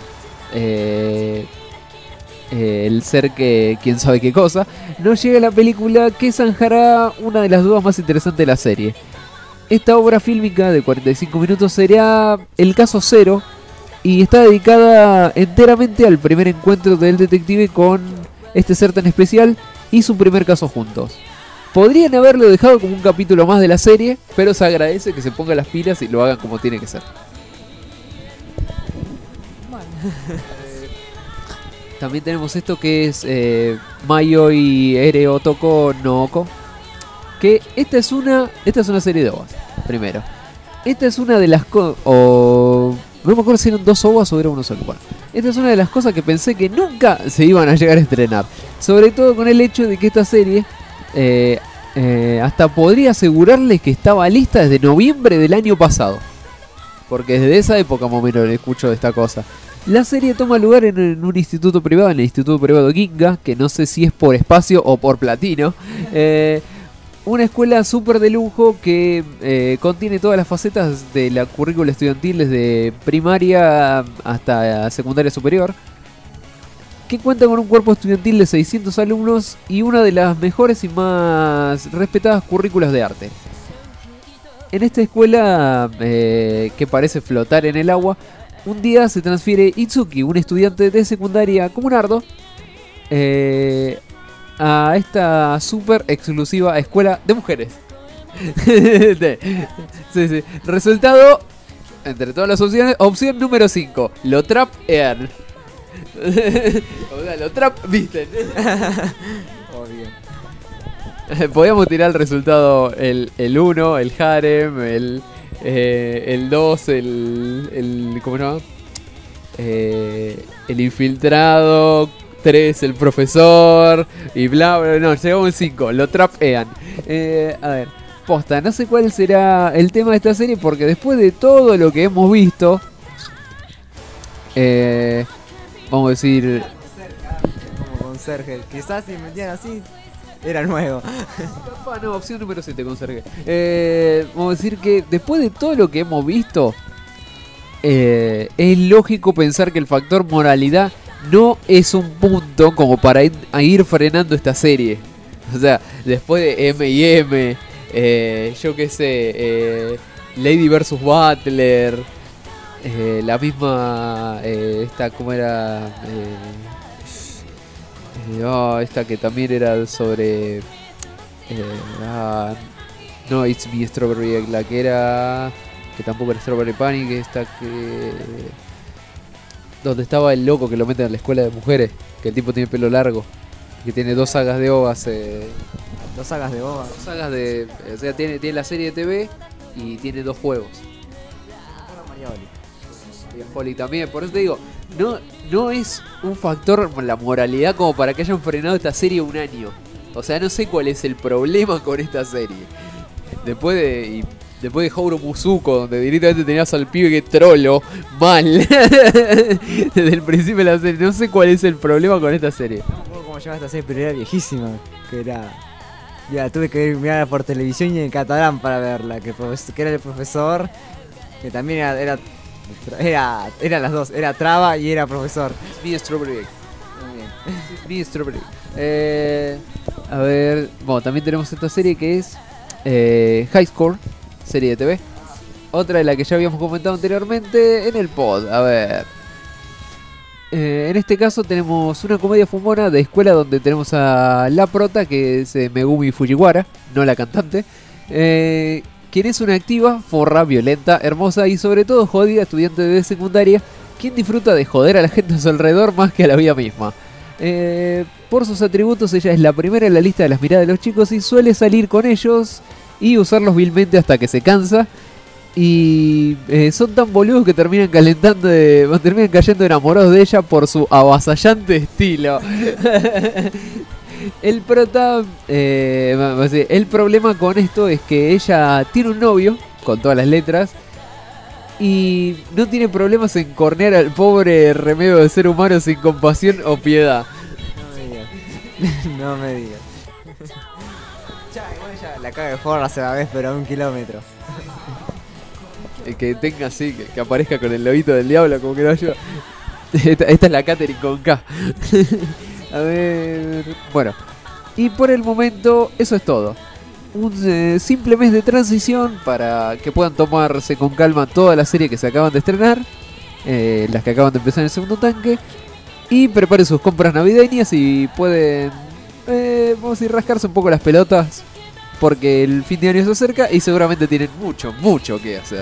el ser que quién sabe qué cosa. Nos llega la película que zanjará una de las dudas más interesantes de la serie. Esta obra fílmica de 45 minutos será el caso 0 y está dedicada enteramente al primer encuentro del detective con este ser tan especial y su primer caso juntos. Podrían haberlo dejado como un capítulo más de la serie, pero se agradece que se pongan las pilas y lo hagan como tiene que ser. También tenemos esto que es Mayo y Ere Otoko no Oko. Que esta es una serie de OVAs. Primero, esta es una de las cosas. No me acuerdo si eran 2 OVAs o era uno solo. Bueno, esta es una de las cosas que pensé que nunca se iban a llegar a estrenar. Sobre todo con el hecho de que esta serie hasta podría asegurarles que estaba lista desde noviembre del año pasado. Porque desde esa época más o menos escucho de esta cosa. La serie toma lugar en un instituto privado, en el Instituto Privado Ginga, que no sé si es por espacio o por platino. Una escuela súper de lujo que contiene todas las facetas de la currícula estudiantil desde primaria hasta secundaria superior, que cuenta con un cuerpo estudiantil de 600 alumnos y una de las mejores y más respetadas currículas de arte. En esta escuela que parece flotar en el agua, un día se transfiere Itsuki, un estudiante de secundaria comunardo, a esta super exclusiva escuela de mujeres. Sí. Resultado, entre todas las opciones, opción número 5, lo trapean. O sea, lo trap, viste. Podíamos tirar el resultado, el 1, el harem, el 2, el ¿cómo se llama? El infiltrado, 3 el profesor y bla bla. No, llegamos al 5, lo trapean. A ver, posta, no sé cuál será el tema de esta serie, porque después de todo lo que hemos visto, vamos a decir, como conserje, quizás si metían así era nuevo. No, opción número 7, conserje. Vamos a decir que después de todo lo que hemos visto, es lógico pensar que el factor moralidad no es un punto como para ir frenando esta serie. O sea, después de M&M, yo qué sé, Lady vs Butler, la misma, esta, ¿cómo era? Esta que también era sobre... no, It's Me Strawberry Egg, la que era... que tampoco era Strawberry Panic, esta que... donde estaba el loco que lo meten a la escuela de mujeres, que el tipo tiene pelo largo, que tiene 2 sagas de OVAs. 2 sagas de OVAs. 2 sagas de... O sea, tiene la serie de TV y tiene 2 juegos. María Holly también, por eso te digo, no es un factor la moralidad como para que hayan frenado esta serie un año. O sea, no sé cuál es el problema con esta serie. Después de... Después de Hauro Musuko, donde directamente tenías al pibe que trolo mal. Desde el principio de la serie. No sé cuál es el problema con esta serie. No me acuerdo cómo se llama esta serie, pero era viejísima. Que era... Ya, tuve que mirarla por televisión y en catalán para verla. Que era el profesor. Que también eran las dos. Era traba y era profesor. Mi Strawberry Egg. Muy bien. Mi Strawberry Egg. A ver... Bueno, también tenemos esta serie que es... High Score. Serie de TV. Otra de la que ya habíamos comentado anteriormente en el pod. A ver. En este caso tenemos una comedia fumona de escuela donde tenemos a la prota, que es Megumi Fujiwara, no la cantante. Quien es una activa, forra, violenta, hermosa y sobre todo jodida estudiante de secundaria, quien disfruta de joder a la gente a su alrededor más que a la vida misma. Por sus atributos ella es la primera en la lista de las miradas de los chicos y suele salir con ellos y usarlos vilmente hasta que se cansa. Y son tan boludos que terminan cayendo enamorados de ella por su avasallante estilo. El problema con esto es que ella tiene un novio, con todas las letras, y no tiene problemas en cornear al pobre remedio de ser humano sin compasión o piedad. No me digas. Igual ya la caga de forra se la ves, pero a 1 kilómetro. Que tenga así, que aparezca con el lobito del diablo, como que no ayuda. Esta es la Catherine con K. A ver. Bueno, y por el momento, eso es todo. Un simple mes de transición para que puedan tomarse con calma toda la serie que se acaban de estrenar, las que acaban de empezar en el segundo tanque, y preparen sus compras navideñas y pueden, vamos a decir, rascarse un poco las pelotas, porque el fin de año se acerca y seguramente tienen mucho que hacer.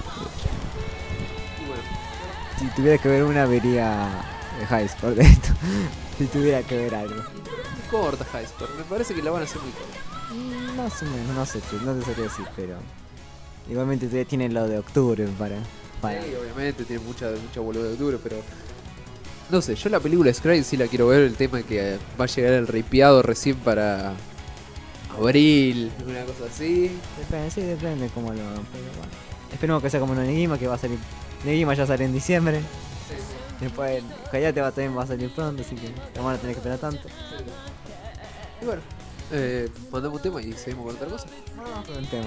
Si tuviera que ver una, vería High Score de esto. Si tuviera que ver algo. Corta High Score, me parece que la van a hacer muy corta. Más o menos, no sé, no te sabría decir, pero... Igualmente tienen lo de octubre para... Sí, obviamente tiene mucha boluda de octubre, pero... No sé, yo la película Scry sí la quiero ver, el tema que va a llegar el ripeado recién para... abril, una cosa así. Depende cómo lo hagan, pero bueno. Esperemos que sea como Negima, que va a salir... Negima ya sale en diciembre. Sí. Después Hayate también va a salir pronto, así que no van a tener que esperar tanto. Y bueno, mandamos un tema y seguimos con otra cosa. Vamos con el tema.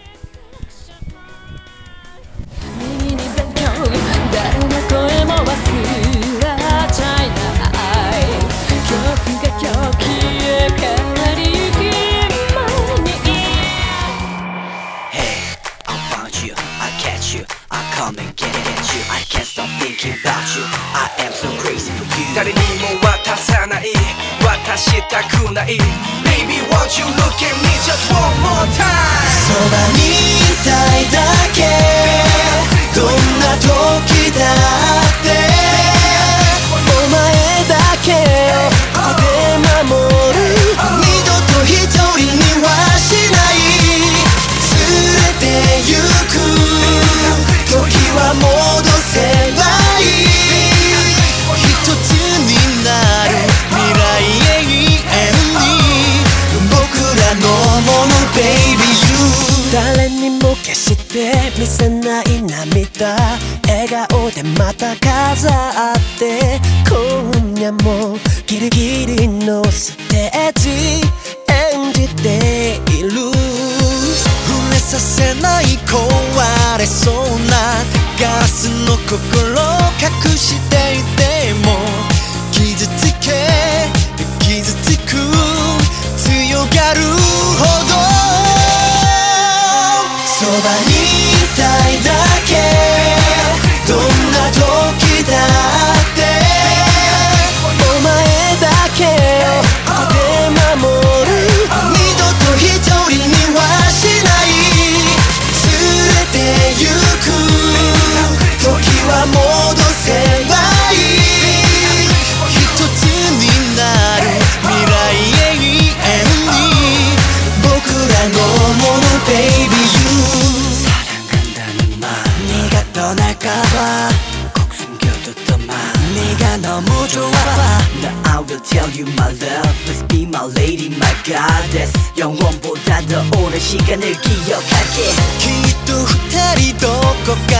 Come and get at you. I can't stop thinking about you. I am so crazy for you. 誰にも渡さない、渡したくない。Baby, won't you look at me just one more time? そばにいたいだけ。どんな時だって。お前だけをここで守る。二度と一人にはしない。連れて行く。時は戻せばいい。一つになる未来永遠に僕らのもの Baby You 誰にも決して見せない涙笑顔でまた飾って今夜もギリギリのステージ演じている触れさせない壊れそうなガラスの心隠していても傷つけ傷つく強がるほどそばにいたいだけどんな時だってお前だけをここで守る二度と一人にはしない連れて行く時は戻せばいい一つになる未来永遠に僕らのもの Baby You 사랑한다는 말 네가 떠날까봐 꼭 숨겨뒀더만 네가 너무 좋아 Now I will tell you my love Please be my lady my goddess 영원보다 더 오랜 시간을 기억할게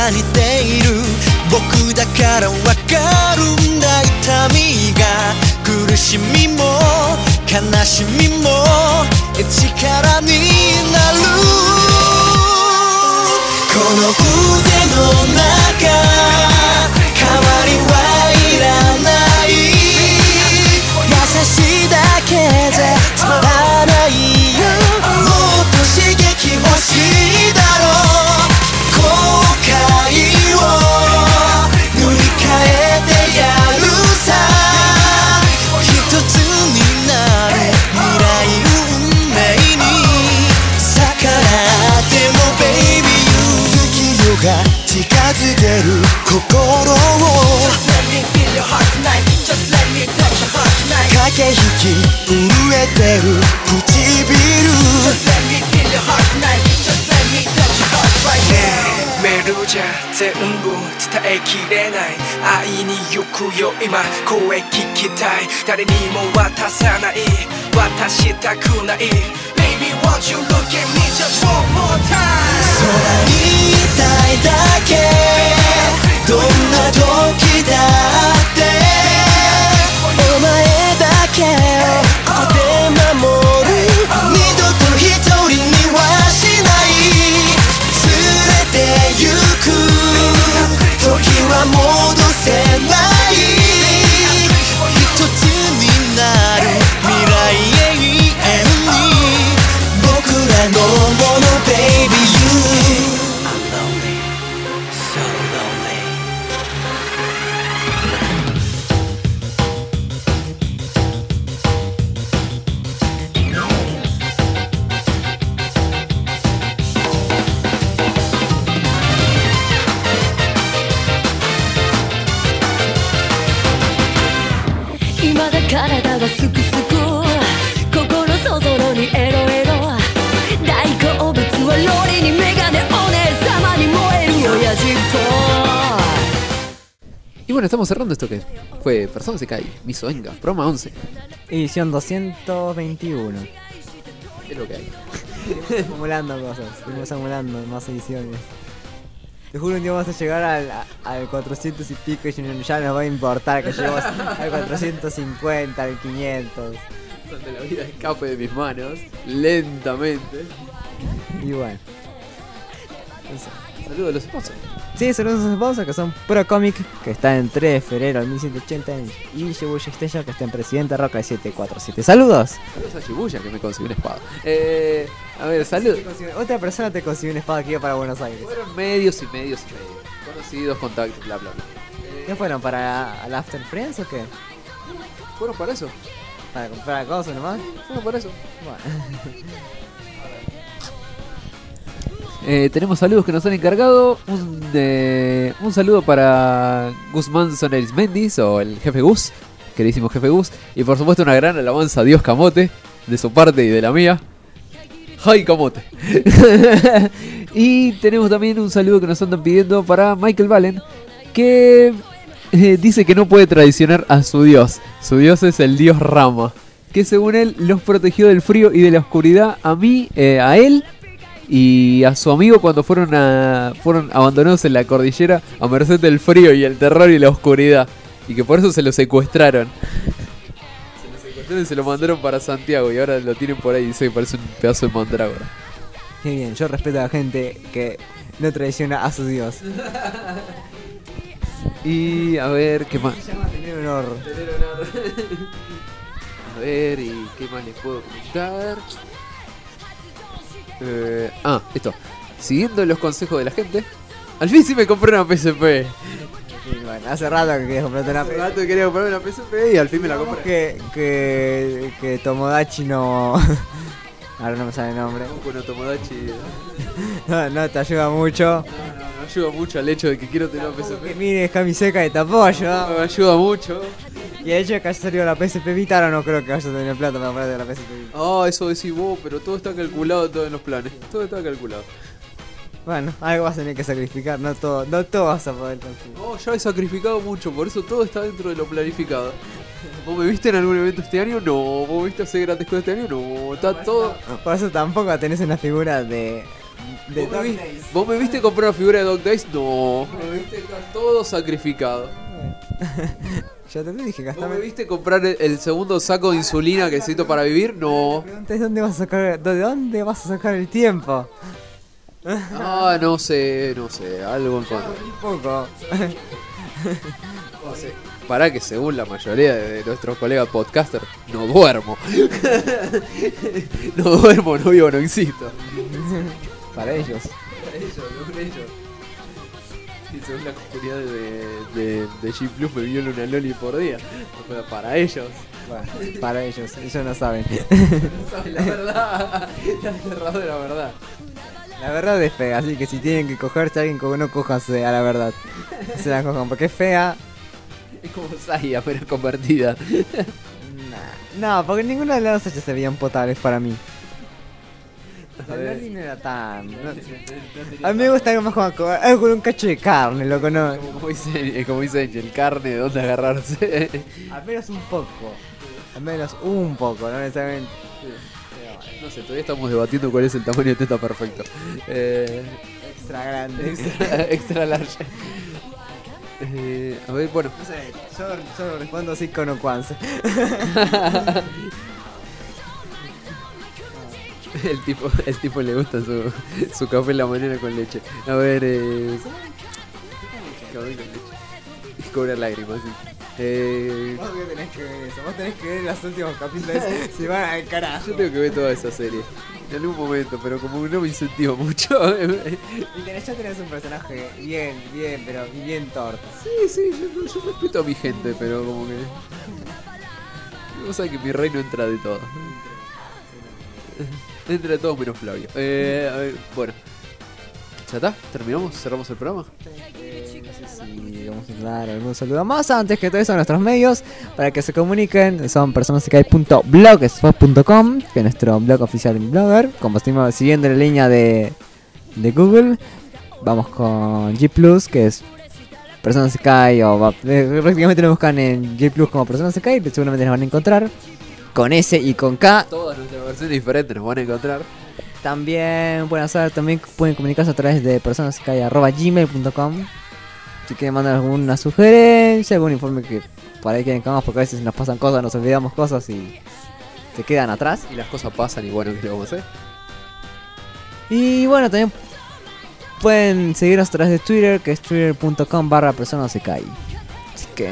似ている僕だからわかるんだ痛みが苦しみも悲しみも力になるこの腕の中代わりはいらない優しいだけじゃつまらないよもっと刺激欲しいだろう後悔を塗り替えてやるさ一つになる未来運命に逆らっても Baby You 月夜が近づける心を Just let me feel your heart tonight Just let me touch your heart tonight 駆け引き震えてる唇 Just let me feel your heart tonight Just let me touch your heart right now メールじゃ全部伝えきれない会いに行くよ今声聞きたい誰にも渡さない渡したくない Baby won't you look at me just one more time 空にいたいだけどんな時だってお前だけをここで守る二度と一人にはしない連れて行く時は戻せない一つになる未来永遠に僕らのもの Baby You I'm lonely, so lonely 今だ体がすくすく心そぞろにエロエロ大好物はロリにメガネお姉様に燃える親父っぽい Y bueno, estamos cerrando esto que fue Persona se cae, Miso Enga, Proma 11. Edición 221. Es lo que hay. Acumulando cosas, seguimos acumulando más ediciones. Te juro un día vamos a llegar al 400 y pico y ya nos va a importar que lleguemos al 450, al 500. Donde la vida escape de mis manos, lentamente. Y bueno. Saludos a los sponsors. Sí, saludos a los sponsors que son Pro Comic, que está en 3 de febrero del 1180, y Shibuya Station, que está en Presidente Roca 747. ¡Saludos! Saludos a Shibuya, que me consiguió una espada. A ver, saludos. Otra persona te consiguió una espada que iba para Buenos Aires. Fueron medios y medios y medios. Conocidos, contactos, bla bla bla. ¿Qué fueron? ¿Para el After Friends o qué? ¿Fueron para eso? ¿Para comprar cosas nomás? Fueron para eso. Bueno. Tenemos saludos que nos han encargado. Un saludo para Guzmán Soneris Mendis, o el jefe Gus, queridísimo jefe Gus. Y por supuesto una gran alabanza a Dios Camote, de su parte y de la mía. ¡Hi Camote! Y tenemos también un saludo que nos andan pidiendo para Michael Valen, que dice que no puede traicionar a su dios. Su dios es el dios Rama, que según él los protegió del frío y de la oscuridad a él y a su amigo cuando fueron abandonados en la cordillera a merced del frío y el terror y la oscuridad, y que por eso se lo secuestraron. Se lo secuestraron y se lo mandaron para Santiago, y ahora lo tienen por ahí. Dice que parece un pedazo de mandrágora. Qué bien, yo respeto a la gente que no traiciona a su dios. Y a ver, ¿qué más? Se llama tener honor. A ver, ¿y qué más les puedo comentar? Esto. Siguiendo los consejos de la gente, al fin sí me compré una PSP. Sí, bueno, hace rato que querías comprarte una PSP. Hace rato que quería comprarme una PSP y al fin me la compré. Que Tomodachi no... Ahora no me sale el nombre. Bueno, Tomodachi no te ayuda mucho. No ayuda mucho al hecho de que quiero tener una PSP. Que mires Kamiseka y te apoyo. No me ayuda mucho. Y el hecho de que haya salido la PSP Vita, ahora no creo que vayas a tener plata para comprarte la PSP Vita. Eso decís vos, pero todo está calculado, todo en los planes. Todo está calculado. Bueno, algo vas a tener que sacrificar, no todo vas a poder conseguir. No, ya he sacrificado mucho, por eso todo está dentro de lo planificado. ¿Vos me viste en algún evento este año? No. ¿Vos me viste hacer gratis con este año? No. Está todo. Por eso tampoco tenés una figura de ¿Vos me viste comprar una figura de Dog Days? No. Me viste todo sacrificado. Ya te dije, ¿Vos gastame. me viste comprar el segundo saco de insulina que necesito para vivir? No. ¿De dónde vas a sacar el tiempo? Ah, no sé, algo en contra. Un poco. No sé. Para que según la mayoría de nuestros colegas podcasters, no duermo. No duermo, no vivo, no existo. Para ellos. Para ellos. Y según la comunidad de G Plus me viola una loli por día. Para ellos. Bueno, para ellos no saben. No saben la verdad. La verdad. La verdad es fea, así que si tienen que cogerse a alguien, no cojanse a la verdad. Se la cojan porque es fea. Es como Saya, pero convertida. No, porque ninguna de las dos se veían potables para mí. La loli no era tan... A mí me gusta algo más algo con un cacho de carne, loco, no. Como dice Angel, carne de dónde agarrarse. Al menos un poco. Al menos un poco, no necesariamente. No sé, todavía estamos debatiendo cuál es el tamaño de teta perfecto. Extra grande. Extra large. A ver, bueno. No sé, yo respondo así con Ocuance. El tipo le gusta su café en la mañana con leche. A ver, café con leche. Y cobra lágrimas, sí. Vos tenés que ver eso, vos tenés que ver los últimos capítulos. Se van al carajo. Yo tengo que ver toda esa serie. En algún momento, pero como no me incentivo mucho. Y ya tenés un personaje bien, pero bien torto. Sí, yo respeto a mi gente, pero como que... Vos sabés que mi reino entra de todo. Entra de todo menos Flavio. A ver, bueno. ¿Ya está? ¿Terminamos? ¿Cerramos el programa? No sé si vamos a dar algún saludo más. Antes que todo eso, nuestros medios para que se comuniquen son personasdekai.blogspot.com, que es nuestro blog oficial en Blogger. Como estuvimos siguiendo la línea de Google, vamos con G+, que es Personas Dekai, o prácticamente lo buscan en G+, como Personas Dekai, seguramente nos van a encontrar con S y con K. Todas nuestras versiones diferentes nos van a encontrar. También pueden comunicarse a través de personasdekai@gmail.com. Si quieren mandar alguna sugerencia, algún informe que por ahí quieren que hagamos, porque a veces nos pasan cosas, nos olvidamos cosas y se quedan atrás. Y las cosas pasan y bueno, ¿qué le vamos a hacer? Y bueno, también pueden seguirnos a través de Twitter, que es twitter.com/personasdekai. Así que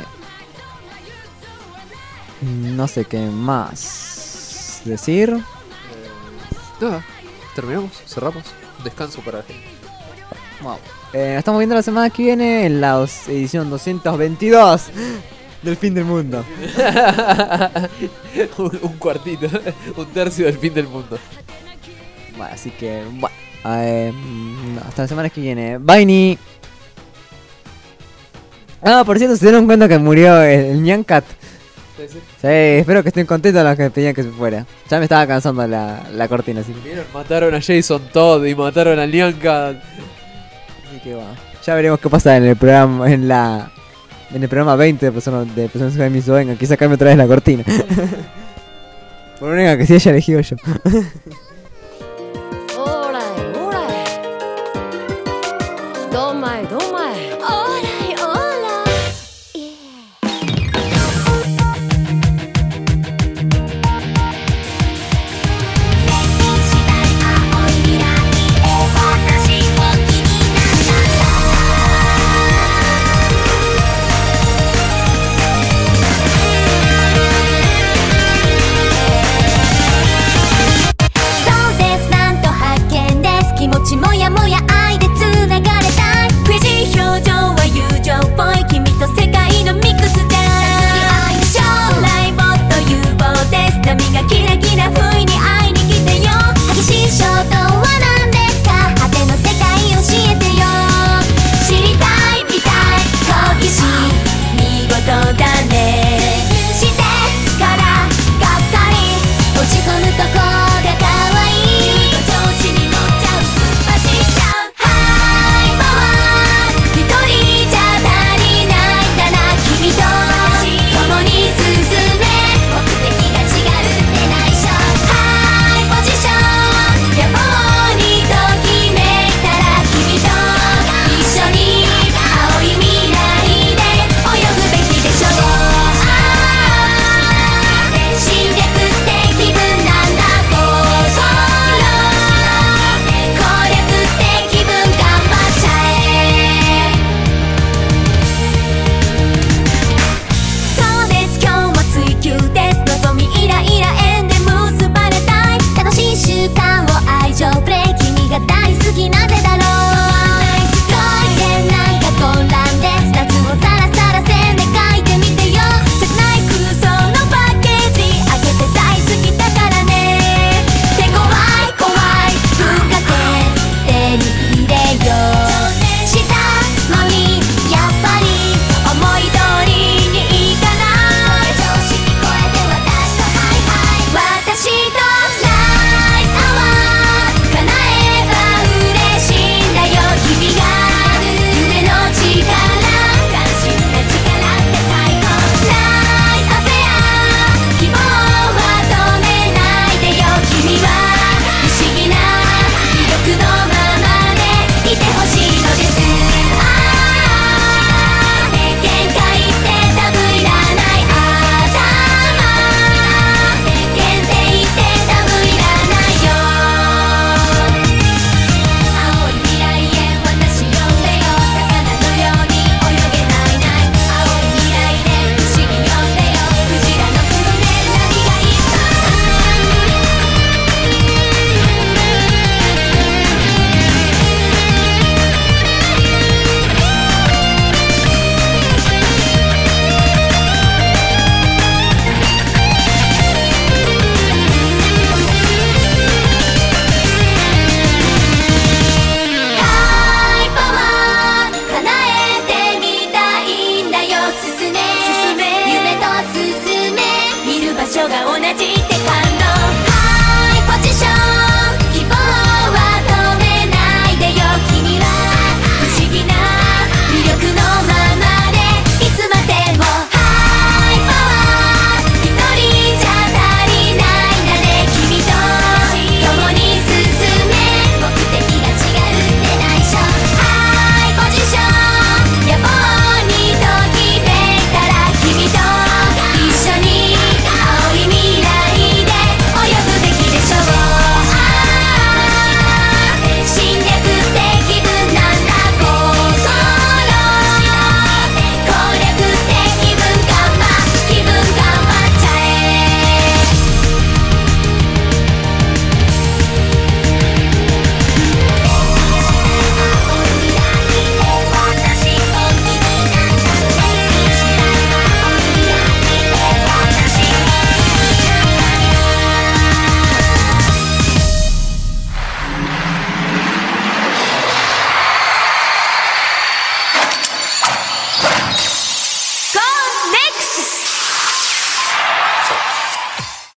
no sé qué más decir. Nada, terminamos, cerramos. Descanso para la gente. Wow. Nos estamos viendo la semana que viene en la edición 222 del fin del mundo. un cuartito, un tercio del fin del mundo. Bueno, así que bueno, hasta la semana que viene. Bye. Por cierto, se dieron cuenta que murió el Nyancat. Sí, espero que estén contentos los que pedían que se fuera. Ya me estaba cansando la cortina, así que... Mataron a Jason Todd y mataron al Nyancat. Así que bueno, ya veremos qué pasa en el programa, en el programa 20 de personas que me hizo. Venga, quise sacarme otra vez la cortina. Por una que sí haya elegido yo. Domae. が同じって感